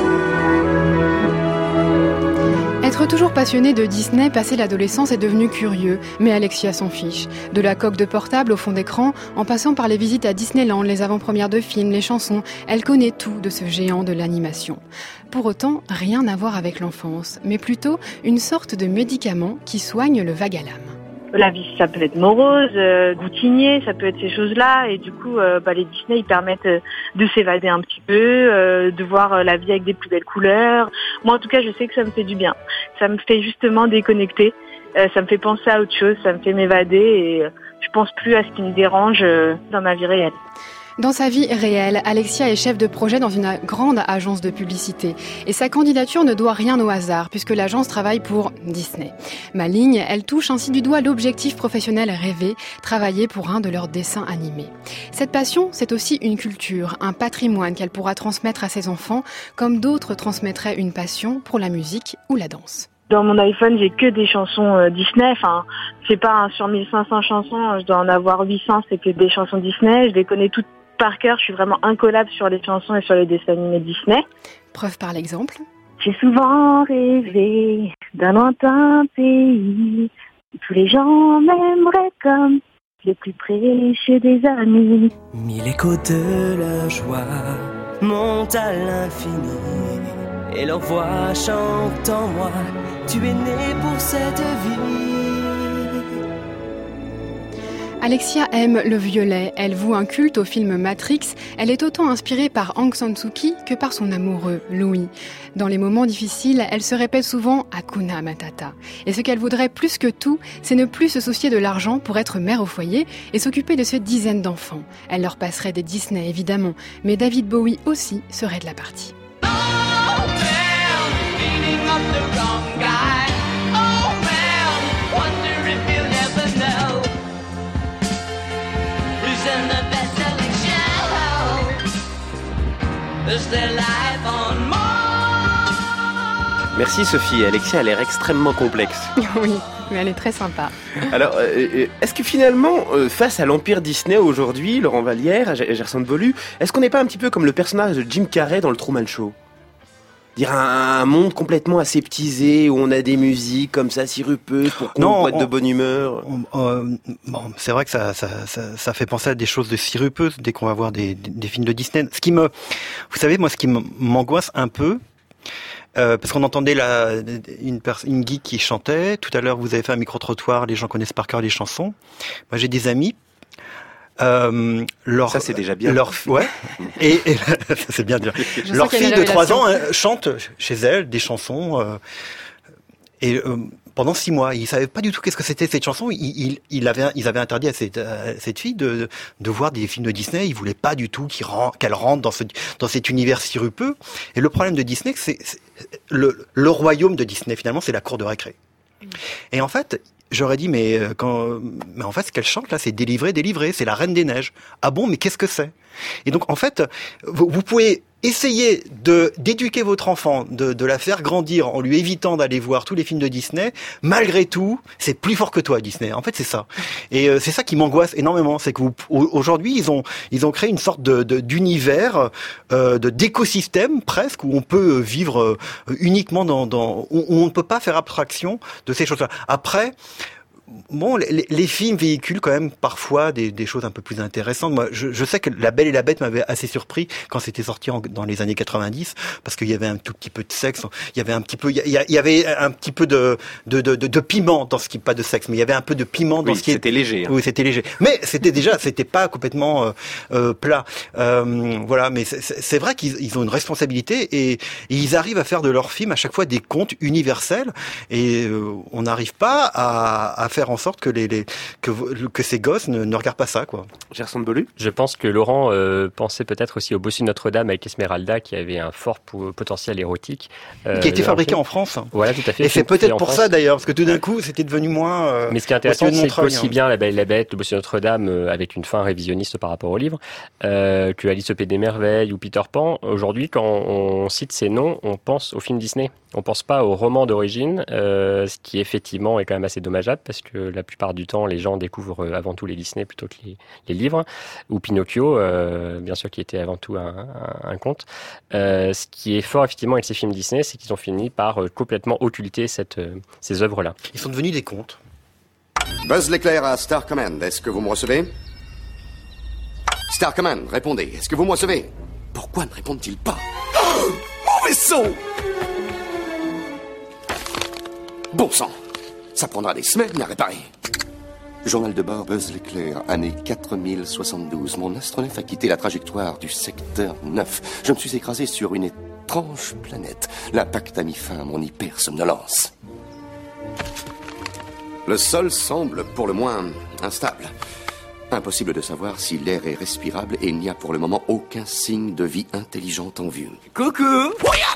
Être toujours passionné de Disney, passé l'adolescence, est devenu curieux, mais Alexia s'en fiche. De la coque de portable au fond d'écran, en passant par les visites à Disneyland, les avant-premières de films, les chansons, elle connaît tout de ce géant de l'animation. Pour autant, rien à voir avec l'enfance, mais plutôt une sorte de médicament qui soigne le vague à l'âme. La vie, ça peut être morose, goutinier, ça peut être ces choses-là. Et du coup, les Disney, ils permettent de s'évader un petit peu, de voir la vie avec des plus belles couleurs. Moi, en tout cas, je sais que ça me fait du bien. Ça me fait justement déconnecter. Ça me fait penser à autre chose, ça me fait m'évader et je pense plus à ce qui me dérange dans ma vie réelle. Dans sa vie réelle, Alexia est chef de projet dans une grande agence de publicité. Et sa candidature ne doit rien au hasard, puisque l'agence travaille pour Disney. Maligne, elle touche ainsi du doigt l'objectif professionnel rêvé, travailler pour un de leurs dessins animés. Cette passion, c'est aussi une culture, un patrimoine qu'elle pourra transmettre à ses enfants, comme d'autres transmettraient une passion pour la musique ou la danse. Dans mon iPhone, j'ai que des chansons Disney. Enfin, c'est pas sur 1500 chansons, je dois en avoir 800, c'est que des chansons Disney. Je les connais toutes par cœur, je suis vraiment incollable sur les chansons et sur les dessins animés Disney. Preuve par l'exemple. J'ai souvent rêvé d'un lointain pays où tous les gens m'aimeraient comme le plus précieux des amis. Mille échos de la joie montent à l'infini et leur voix chante en moi. Tu es né pour cette vie. Alexia aime le violet, elle voue un culte au film Matrix, elle est autant inspirée par Aung San Suu Kyi que par son amoureux, Louis. Dans les moments difficiles, elle se répète souvent « Hakuna Matata ». Et ce qu'elle voudrait plus que tout, c'est ne plus se soucier de l'argent pour être mère au foyer et s'occuper de ses dizaines d'enfants. Elle leur passerait des Disney évidemment, mais David Bowie aussi serait de la partie. Merci Sophie, Alexia a l'air extrêmement complexe. Oui, mais elle est très sympa. Alors, est-ce que finalement, face à l'empire Disney aujourd'hui, Laurent Vallière, Gerson Bolu, est-ce qu'on n'est pas un petit peu comme le personnage de Jim Carrey dans le Truman Show ? Dire un monde complètement aseptisé où on a des musiques comme ça sirupeuses pour qu'on être de bonne humeur. Bon, c'est vrai que ça fait penser à des choses de sirupeuses dès qu'on va voir des films de Disney. Vous savez, moi, ce qui m'angoisse un peu, parce qu'on entendait une geek qui chantait. Tout à l'heure, vous avez fait un micro-trottoir. Les gens connaissent par cœur les chansons. Moi, j'ai des amis. Ça c'est déjà bien. Ouais. Et ça c'est bien dire. Leur fille de 3 ans chante chez elle des chansons pendant 6 mois. Ils savaient pas du tout qu'est-ce que c'était cette chanson. Ils avaient interdit à cette fille de voir des films de Disney. Ils voulaient pas du tout qu'elle rentre dans cet univers sirupeux. Et le problème de Disney, c'est le royaume de Disney finalement, c'est la cour de récré. Et en fait, j'aurais dit, mais en fait, ce qu'elle chante là, c'est délivré, c'est la Reine des Neiges. Ah bon, mais qu'est-ce que c'est ? Et donc, en fait, vous pouvez essayer d'éduquer votre enfant, de la faire grandir en lui évitant d'aller voir tous les films de Disney. Malgré tout, c'est plus fort que toi, Disney. En fait, c'est ça. Et c'est ça qui m'angoisse énormément, c'est que aujourd'hui, ils ont créé une sorte d'univers, d'écosystème presque où on peut vivre uniquement où on ne peut pas faire abstraction de ces choses-là. Après. Bon, les films véhiculent quand même parfois des choses un peu plus intéressantes. Moi, je sais que La Belle et la Bête m'avait assez surpris quand c'était sorti dans les années 90, parce qu'il y avait un tout petit peu de sexe, il y avait un petit peu de piment dans ce qui, pas de sexe, mais il y avait un peu de piment dans ce qui c'était léger. Oui, c'était léger. Mais c'était pas complètement plat. Voilà, mais c'est vrai qu'ils ont une responsabilité et ils arrivent à faire de leurs films à chaque fois des contes universels et on n'arrive pas à faire en sorte que ces gosses ne regardent pas ça, quoi. Gerson Bolu ? Je pense que Laurent pensait peut-être aussi au Bossu de Notre-Dame avec Esmeralda, qui avait un fort potentiel érotique. Qui a été fabriqué en France. Voilà, tout à fait. Et c'est peut-être pour ça, d'ailleurs, parce que tout d'un coup, c'était devenu moins... Mais ce qui est intéressant, c'est qu'aussi bien La Belle et la Bête, le Bossu de Notre-Dame, avec une fin révisionniste par rapport au livre, que Alice au Pays des Merveilles ou Peter Pan, aujourd'hui, quand on cite ces noms, on pense aux films Disney. On pense pas au roman d'origine, ce qui effectivement est quand même assez dommageable, parce que la plupart du temps, les gens découvrent avant tout les Disney plutôt que les livres, ou Pinocchio, bien sûr, qui était avant tout un conte. Ce qui est fort, effectivement, avec ces films Disney, c'est qu'ils ont fini par complètement occulter ces œuvres-là. Ils sont devenus des contes. Buzz l'éclair à Star Command, est-ce que vous me recevez ? Star Command, répondez, est-ce que vous me recevez ? Pourquoi ne répondent-ils pas ? Oh, mon vaisseau ! Bon sang, ça prendra des semaines à réparer. Journal de bord Buzz l'éclair, année 4072. Mon astronef a quitté la trajectoire du secteur 9. Je me suis écrasé sur une étrange planète. L'impact a mis fin à mon hypersomnolence. Le sol semble pour le moins instable. Impossible de savoir si l'air est respirable et il n'y a pour le moment aucun signe de vie intelligente en vue. Coucou.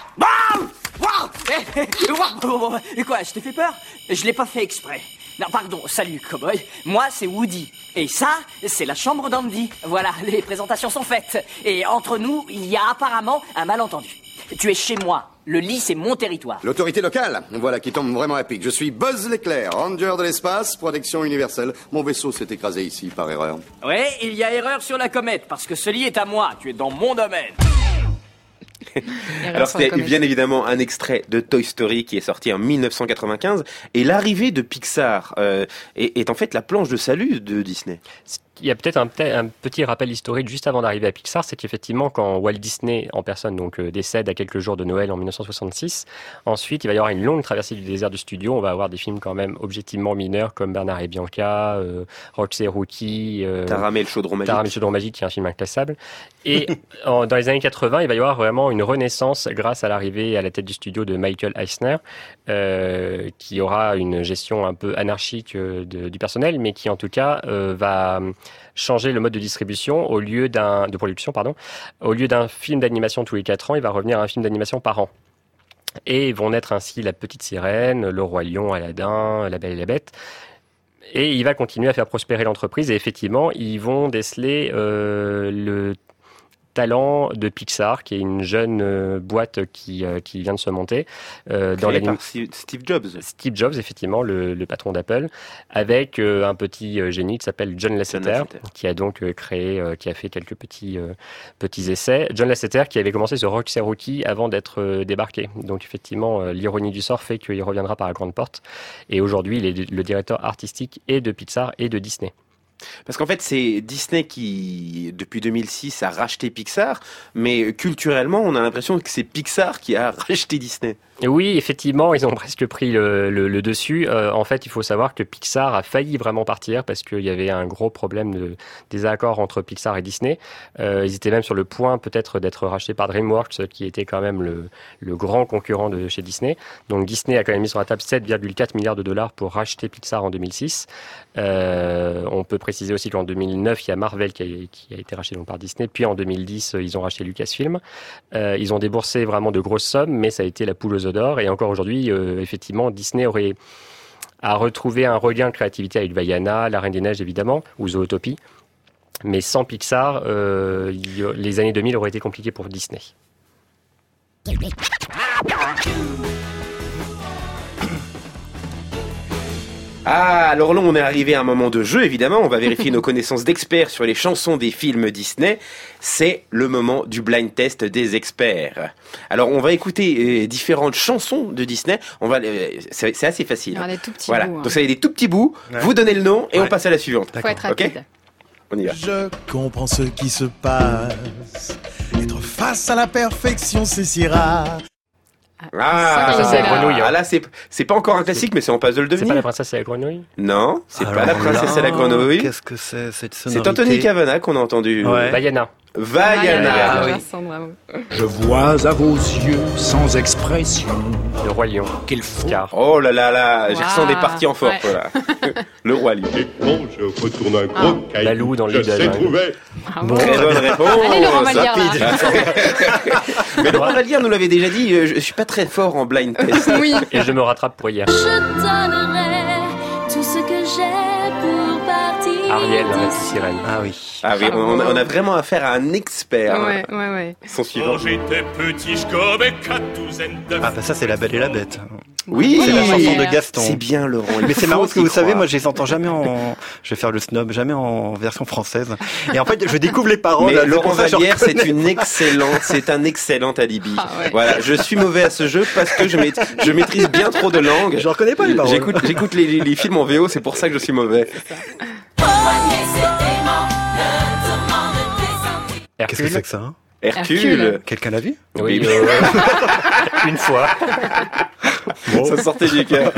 Quoi, je t'ai fait peur ? Je l'ai pas fait exprès. Non, pardon, salut, cowboy. Moi, c'est Woody. Et ça, c'est la chambre d'Andy. Voilà, les présentations sont faites. Et entre nous, il y a apparemment un malentendu. Tu es chez moi. Le lit, c'est mon territoire. L'autorité locale, voilà qui tombe vraiment à pic. Je suis Buzz l'éclair, ranger de l'espace, protection universelle. Mon vaisseau s'est écrasé ici par erreur. Ouais, il y a erreur sur la comète, parce que ce lit est à moi. Tu es dans mon domaine. Alors c'était bien évidemment un extrait de Toy Story qui est sorti en 1995 et l'arrivée de Pixar est en fait la planche de salut de Disney. il y a peut-être un petit rappel historique juste avant d'arriver à Pixar, c'est qu'effectivement, quand Walt Disney en personne décède à quelques jours de Noël en 1966, ensuite il va y avoir une longue traversée du désert du studio. On va avoir des films quand même objectivement mineurs comme Bernard et Bianca, Roxy et Rookie, Taram et le chaudron magique, qui est un film inclassable. Et dans les années 80, il va y avoir vraiment une renaissance grâce à l'arrivée à la tête du studio de Michael Eisner, qui aura une gestion un peu anarchique du personnel, mais qui en tout cas va changer le mode de distribution de production. Au lieu d'un film d'animation tous les 4 ans, il va revenir à un film d'animation par an. Et vont naître ainsi La Petite Sirène, Le Roi Lion, Aladdin, La Belle et la Bête. Et il va continuer à faire prospérer l'entreprise. Et effectivement, ils vont déceler le talent de Pixar, qui est une jeune boîte qui vient de se monter. Créée par Steve Jobs. Steve Jobs, effectivement, le patron d'Apple, avec un petit génie qui s'appelle John Lasseter, qui a donc qui a fait quelques petits essais. John Lasseter qui avait commencé sur Roxy et Rookie avant d'être débarqué. Donc effectivement, l'ironie du sort fait qu'il reviendra par la grande porte. Et aujourd'hui, il est le directeur artistique et de Pixar et de Disney. Parce qu'en fait, c'est Disney qui, depuis 2006, a racheté Pixar, mais culturellement, on a l'impression que c'est Pixar qui a racheté Disney. Oui, effectivement, ils ont presque pris le dessus. En fait, il faut savoir que Pixar a failli vraiment partir parce qu'il y avait un gros problème de désaccord entre Pixar et Disney. Ils étaient même sur le point peut-être d'être rachetés par DreamWorks, qui était quand même le grand concurrent de chez Disney. Donc Disney a quand même mis sur la table 7,4 milliards de dollars pour racheter Pixar en 2006. On peut préciser aussi qu'en 2009, il y a Marvel qui a été racheté donc par Disney. Puis en 2010, ils ont racheté Lucasfilm. Ils ont déboursé vraiment de grosses sommes, mais ça a été la poule aux œufs d'or. Et encore aujourd'hui, effectivement, Disney a retrouvé un regain de créativité avec Vaiana, La Reine des Neiges évidemment, ou Zootopie. Mais sans Pixar, les années 2000 auraient été compliquées pour Disney. Ah, alors là, on est arrivé à un moment de jeu, évidemment. On va vérifier nos connaissances d'experts sur les chansons des films Disney. C'est le moment du blind test des experts. Alors, on va écouter différentes chansons de Disney. C'est assez facile. Alors, des tout petits voilà. bouts. Donc, ça y est, des tout petits bouts. Ouais. Vous donnez le nom et on passe à la suivante. Faut être rapide. Ok ? On y va. Je comprends ce qui se passe. Être face à la perfection, c'est si rare. Ah, c'est la grenouille. Ah là, c'est pas encore un classique, mais on passe de le devenir. C'est pas La Princesse et la Grenouille ? Non, c'est pas La Princesse et la Grenouille. Qu'est-ce que c'est cette sonorité ? C'est Anthony Kavanagh qu'on a entendu. Ouais. Vaiana. Vaiana. Bravo. Je vois à vos yeux sans expression. Le Roi Lion. Quel fou. Oh là là là, j'ai ressens des parties en force. Ouais. Là. Le Roi Lion. Et quand je retourne un gros caillou, Balou dans l'île je de la sais jungle. trouver. Bon, très bonne réponse. Allez, Laurent Vallière, Mais Laurent Vallière nous l'avait déjà dit, je suis pas très fort en blind test. Oui. Et je me rattrape pour hier. Je donnerai tout ce que j'ai pour partir. Ariel, la petite sirène. Ah oui. Ah oui, on a vraiment affaire à un expert. Ouais. Son suivant. Quand j'étais petit, je gobais 4 douzaines de... Ah bah ça c'est La Belle et la Bête. Oui, c'est la chanson de Gaston. C'est bien, Laurent. Mais c'est marrant parce que vous savez, moi je les entends jamais je vais faire le snob, jamais en version française. Et en fait, je découvre les paroles. Mais Laurent Vallière, c'est un excellent alibi. Ah ouais. Voilà, je suis mauvais à ce jeu parce que je maîtrise bien trop de langues. Je reconnais pas les paroles. J'écoute les films en VO, c'est pour ça que je suis mauvais. Qu'est-ce que c'est que ça hein Hercule. Quelqu'un l'a vu? Oui, une fois. Bon. Ça sortait du cœur.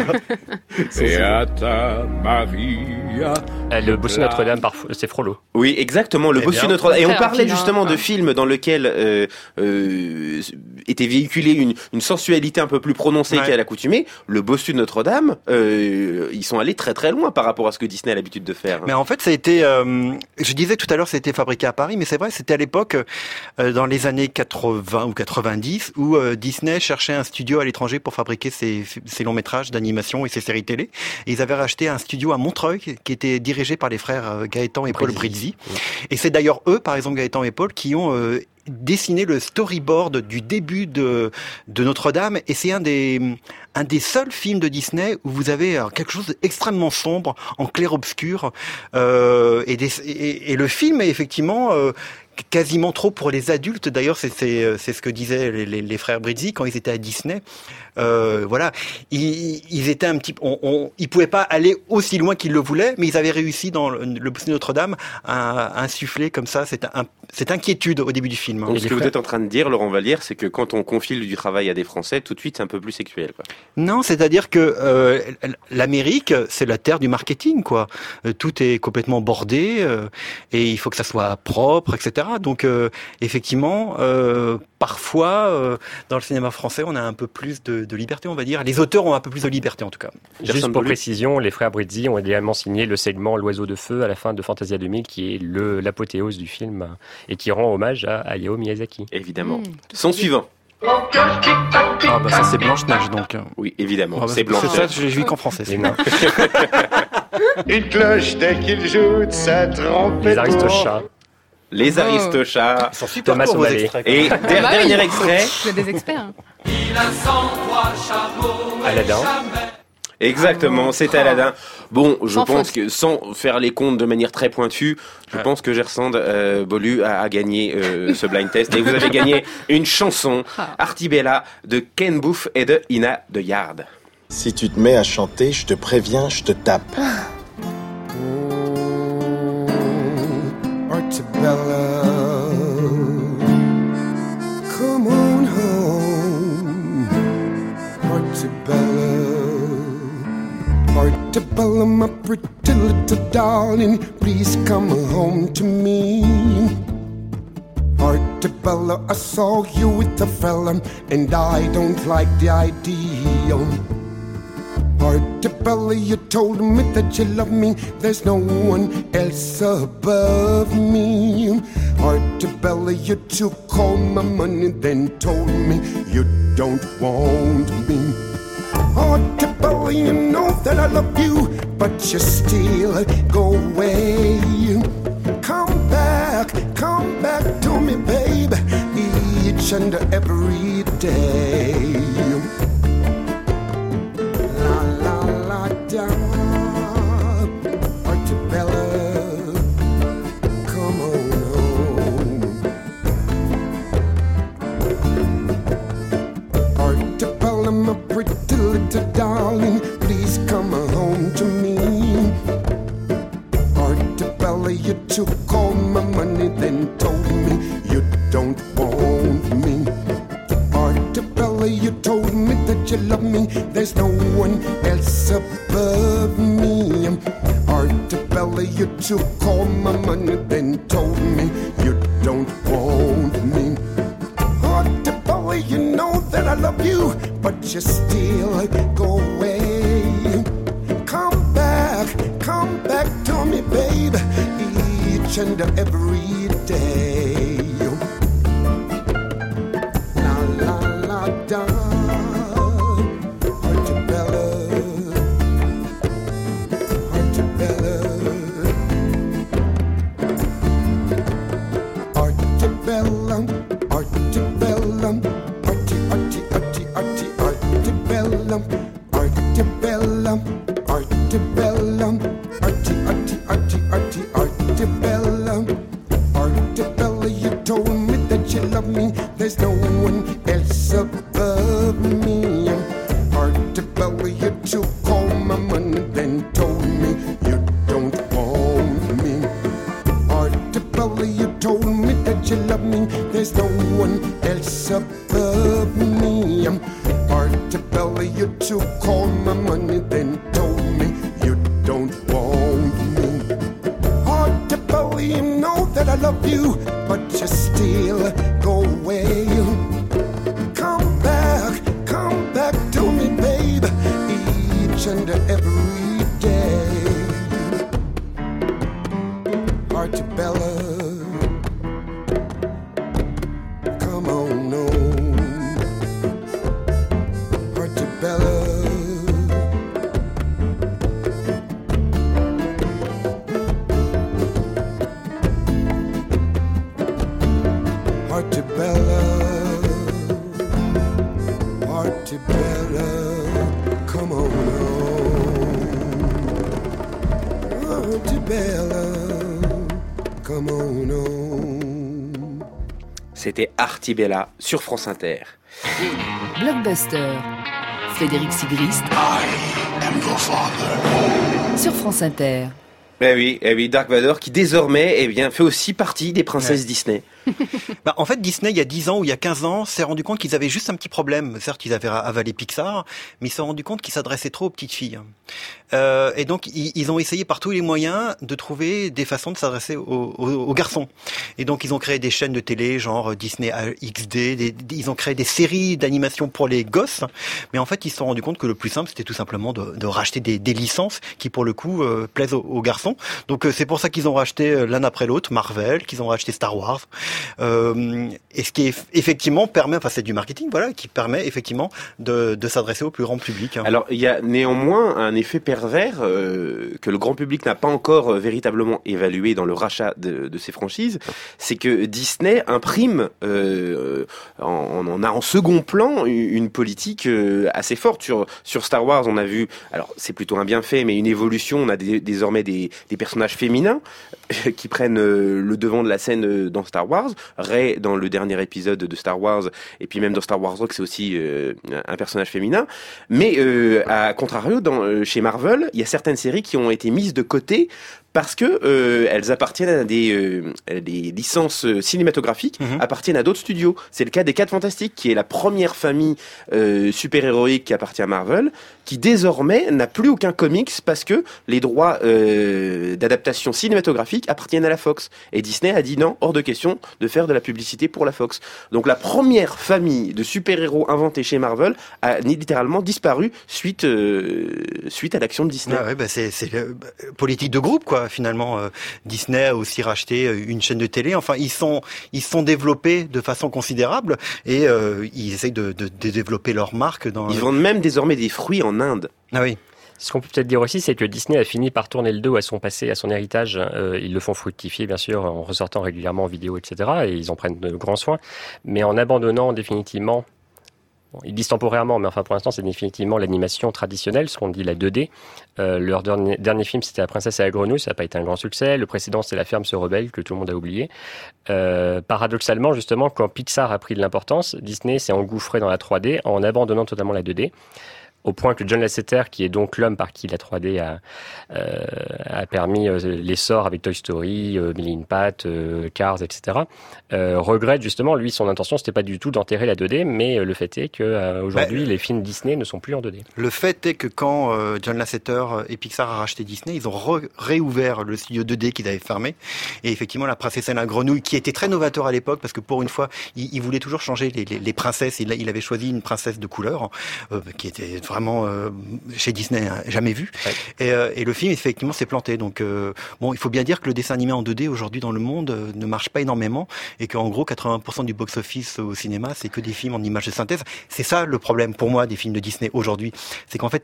Beata Maria. Le Bossu Notre-Dame, c'est Frollo. Oui, exactement, le Bossu Notre-Dame. Et on parlait justement de films dans lesquels était véhiculée une sensualité un peu plus prononcée qu'à l'accoutumée. Le Bossu Notre-Dame, ils sont allés très très loin par rapport à ce que Disney a l'habitude de faire. Mais en fait, ça a été, je disais tout à l'heure, ça a été fabriqué à Paris, mais c'est vrai, c'était à l'époque, dans les années 80 ou 90, où Disney cherchait un studio à l'étranger pour fabriquer ses longs métrages d'animation et ses séries télé. Et ils avaient racheté un studio à Montreuil qui était dirigé par les frères Gaëtan et Paul Brizzi. Et c'est d'ailleurs eux, par exemple Gaëtan et Paul, qui ont dessiné le storyboard du début de Notre-Dame. Et c'est un des seuls films de Disney où vous avez quelque chose d'extrêmement sombre, en clair-obscur. Et le film est effectivement quasiment trop pour les adultes. D'ailleurs, c'est ce que disaient les frères Brizzi quand ils étaient à Disney. Voilà, ils étaient un petit, ils pouvaient pas aller aussi loin qu'ils le voulaient, mais ils avaient réussi dans le Bossu Notre-Dame à insuffler comme ça cette inquiétude au début du film. Donc, ce que vous êtes en train de dire, Laurent Vallière, c'est que quand on confie du travail à des Français, tout de suite c'est un peu plus sexuel, quoi. Non, c'est-à-dire que l'Amérique, c'est la terre du marketing, quoi. Tout est complètement bordé et il faut que ça soit propre, etc. Donc effectivement, parfois dans le cinéma français, on a un peu plus de liberté, on va dire. Les auteurs ont un peu plus de liberté, en tout cas. Juste pour précision, les frères Brizzi ont également signé le segment L'Oiseau de Feu à la fin de Fantasia 2000, qui est l'apothéose du film et qui rend hommage à Hayao Miyazaki. Évidemment. Son suivant. Ah bah ça c'est Blanche-Neige donc. Oui, évidemment, bah, c'est Blanche-Neige. C'est ça, je vis qu'en français. Une cloche dès qu'il joue de sa trompette. Les Aristochats. Les Aristochats. Thomas O'Malley. Et dernier extrait. Vous êtes des experts. Aladdin. Exactement, c'est Aladdin. Bon, je pense que sans faire les comptes de manière très pointue, je pense que Gersand Bolu a gagné ce blind test. Et vous avez gagné une chanson, Artibella, de Ken Bouffe et de Ina de Yard. Si tu te mets à chanter, je te préviens, je te tape. Artibella, come on home. Artibella, Artibella, my pretty little darling, please come home to me. Artibella, I saw you with a fella, and I don't like the idea. Artibella, you told me that you love me, there's no one else above me. Artibella, you took all my money, then told me you don't want me. Artibella, you know that I love you, but you still go away. Come back to me, babe, each and every day. Artibella, come on home. Artibella, my pretty little darling, please come home to me. Artibella, you took all my money, then told me you don't want me. Artibella, you told me that you love me, there's no one else above me. Artibella, you took all my money, then told me you don't want me. Artibella, you know that I love you, but you still go away. Come back to me, babe, each and every day. La la la da. Artibella, you told me that you love me, there's no one else above me. Artibella, you took all my money, then told me you don't want me. Artibella, you told me that you love me, there's no one else above me. Artibella, you took all my money, then told me you don't want me. Artibella, you know that I love you, but you still go away. Come back to me, babe, each and every day. Artibella, come on home. Artibella, Artibella, Artibella, come on home. Artibella, come on home. c'était Artibella sur France Inter. Blockbuster. Frédéric Sigrist. I am your father. Sur France Inter. Eh oui, Dark Vador qui désormais fait aussi partie des princesses Disney. En fait, Disney, il y a 10 ans ou il y a 15 ans, s'est rendu compte qu'ils avaient juste un petit problème. Certes, ils avaient avalé Pixar, mais ils se sont rendu compte qu'ils s'adressaient trop aux petites filles. Et donc, ils ont essayé par tous les moyens de trouver des façons de s'adresser aux garçons. Et donc, ils ont créé des chaînes de télé, genre Disney XD, ils ont créé des séries d'animation pour les gosses. Mais en fait, ils se sont rendu compte que le plus simple, c'était tout simplement de racheter des licences qui, pour le coup, plaisent aux garçons. Donc, c'est pour ça qu'ils ont racheté l'un après l'autre Marvel, qu'ils ont racheté Star Wars. Et ce qui effectivement permet, c'est du marketing, voilà, qui permet effectivement de s'adresser au plus grand public. Alors il y a néanmoins un effet pervers que le grand public n'a pas encore véritablement évalué dans le rachat de ces franchises, c'est que Disney imprime en second plan une politique assez forte sur Star Wars. On a vu, alors c'est plutôt un bienfait, mais une évolution. On a désormais des personnages féminins qui prennent le devant de la scène dans Star Wars. Rey dans le dernier épisode de Star Wars, et puis même dans Star Wars Rock, c'est aussi un personnage féminin. Mais à contrario, chez Marvel, il y a certaines séries qui ont été mises de côté parce que elles appartiennent à des licences cinématographiques, appartiennent à d'autres studios. C'est le cas des 4 Fantastiques, qui est la première famille super-héroïque qui appartient à Marvel, qui désormais n'a plus aucun comics parce que les droits d'adaptation cinématographique appartiennent à la Fox. Et Disney a dit non, hors de question de faire de la publicité pour la Fox. Donc la première famille de super-héros inventée chez Marvel a littéralement disparu suite à l'action de Disney. Ah ouais, c'est politique de groupe, quoi. Finalement, Disney a aussi racheté une chaîne de télé. Enfin, ils sont développés de façon considérable et ils essayent de développer leur marque. Ils vendent même désormais des fruits en Inde. Ah oui. Ce qu'on peut peut-être dire aussi, c'est que Disney a fini par tourner le dos à son passé, à son héritage. Ils le font fructifier, bien sûr, en ressortant régulièrement en vidéo, etc. Et ils en prennent de grands soins. Mais en abandonnant définitivement, ils disent temporairement, mais enfin pour l'instant c'est définitivement l'animation traditionnelle, ce qu'on dit la 2D. Leur dernier film c'était La Princesse et la Grenouille, ça n'a pas été un grand succès. Le précédent c'est La Ferme se rebelle, que tout le monde a oublié. Paradoxalement, justement, quand Pixar a pris de l'importance, Disney s'est engouffré dans la 3D en abandonnant totalement la 2D. Au point que John Lasseter, qui est donc l'homme par qui la 3D a permis l'essor avec Toy Story, Billy and Pat, Cars, etc., regrette justement, lui, son intention, c'était pas du tout d'enterrer la 2D, mais le fait est que aujourd'hui, les films Disney ne sont plus en 2D. Le fait est que quand John Lasseter et Pixar a racheté Disney, ils ont réouvert le studio 2D qu'ils avaient fermé. Et effectivement, La Princesse et la Grenouille, qui était très novateur à l'époque, parce que pour une fois, il voulait toujours changer les princesses. Il avait choisi une princesse de couleur, qui était vraiment chez Disney jamais vu. Ouais. Et le film effectivement s'est planté. Donc il faut bien dire que le dessin animé en 2D aujourd'hui dans le monde ne marche pas énormément et qu'en gros 80% du box-office au cinéma c'est que des films en images de synthèse. C'est ça le problème pour moi des films de Disney aujourd'hui, c'est qu'en fait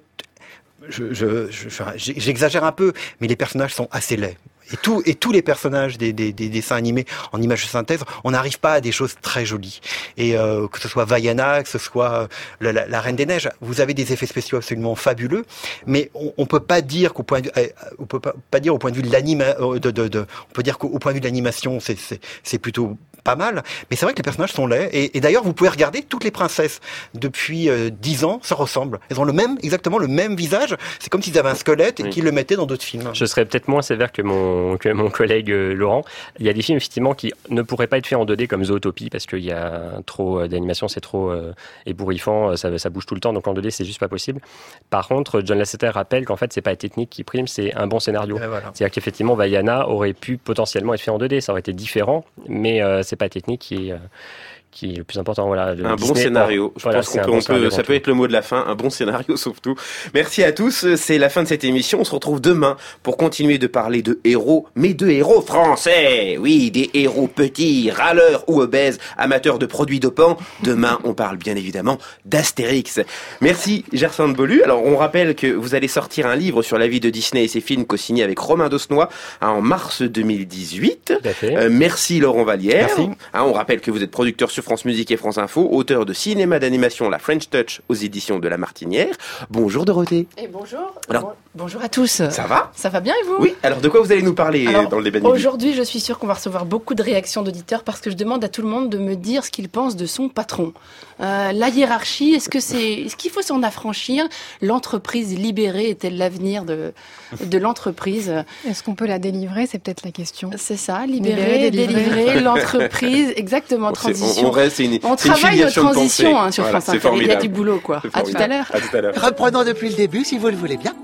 j'exagère un peu, mais les personnages sont assez laids. Et tous les personnages des dessins animés en images de synthèse, on n'arrive pas à des choses très jolies. Et que ce soit Vaiana, que ce soit la Reine des Neiges, vous avez des effets spéciaux absolument fabuleux, mais on peut pas dire qu'au point de vue de l'animation, on peut dire qu'au point de vue de l'animation, c'est plutôt pas mal, mais c'est vrai que les personnages sont laids, et d'ailleurs vous pouvez regarder toutes les princesses depuis 10 ans, ça ressemble. Elles ont exactement le même visage, c'est comme s'ils avaient un squelette et qu'ils le mettaient dans d'autres films. Je serais peut-être moins sévère que mon collègue Laurent. Il y a des films effectivement qui ne pourraient pas être faits en 2D comme Zootopie, parce qu'il y a trop d'animation, c'est trop ébouriffant, ça bouge tout le temps, donc en 2D c'est juste pas possible. Par contre, John Lasseter rappelle qu'en fait c'est pas la technique qui prime, c'est un bon scénario. Voilà. C'est-à-dire qu'effectivement Vaiana aurait pu potentiellement être fait en 2D, ça aurait été différent, mais c'est pas la technique qui est le plus important. Voilà, un bon scénario. Je pense ça peut être le mot de la fin. Un bon scénario, surtout. Merci à tous. C'est la fin de cette émission. On se retrouve demain pour continuer de parler de héros, mais de héros français. Oui, des héros petits, râleurs ou obèses, amateurs de produits dopants. Demain, on parle bien évidemment d'Astérix. Merci, Gerson Bolu. Alors, on rappelle que vous allez sortir un livre sur la vie de Disney et ses films co-signé avec Romain Dosnois en mars 2018. Merci, Laurent Vallière. Merci. On rappelle que vous êtes producteur sur sur France Musique et France Info, auteur de cinéma d'animation La French Touch aux éditions de La Martinière. Bonjour Dorothée. Et bonjour. Alors, bonjour à tous. Ça va ? Ça va bien et vous ? Oui, alors de quoi vous allez nous parler dans le débat de midi ? Aujourd'hui, je suis sûre qu'on va recevoir beaucoup de réactions d'auditeurs parce que je demande à tout le monde de me dire ce qu'il pense de son patron. La hiérarchie, est-ce qu'il faut s'en affranchir ? L'entreprise libérée est-elle l'avenir de l'entreprise ? Est-ce qu'on peut la délivrer ? C'est peut-être la question. C'est ça, libérer, délivrer l'entreprise, exactement, transition. On travaille notre transition sur France Inter. Il y a du boulot, quoi. À tout à l'heure. Reprenons depuis le début, si vous le voulez bien.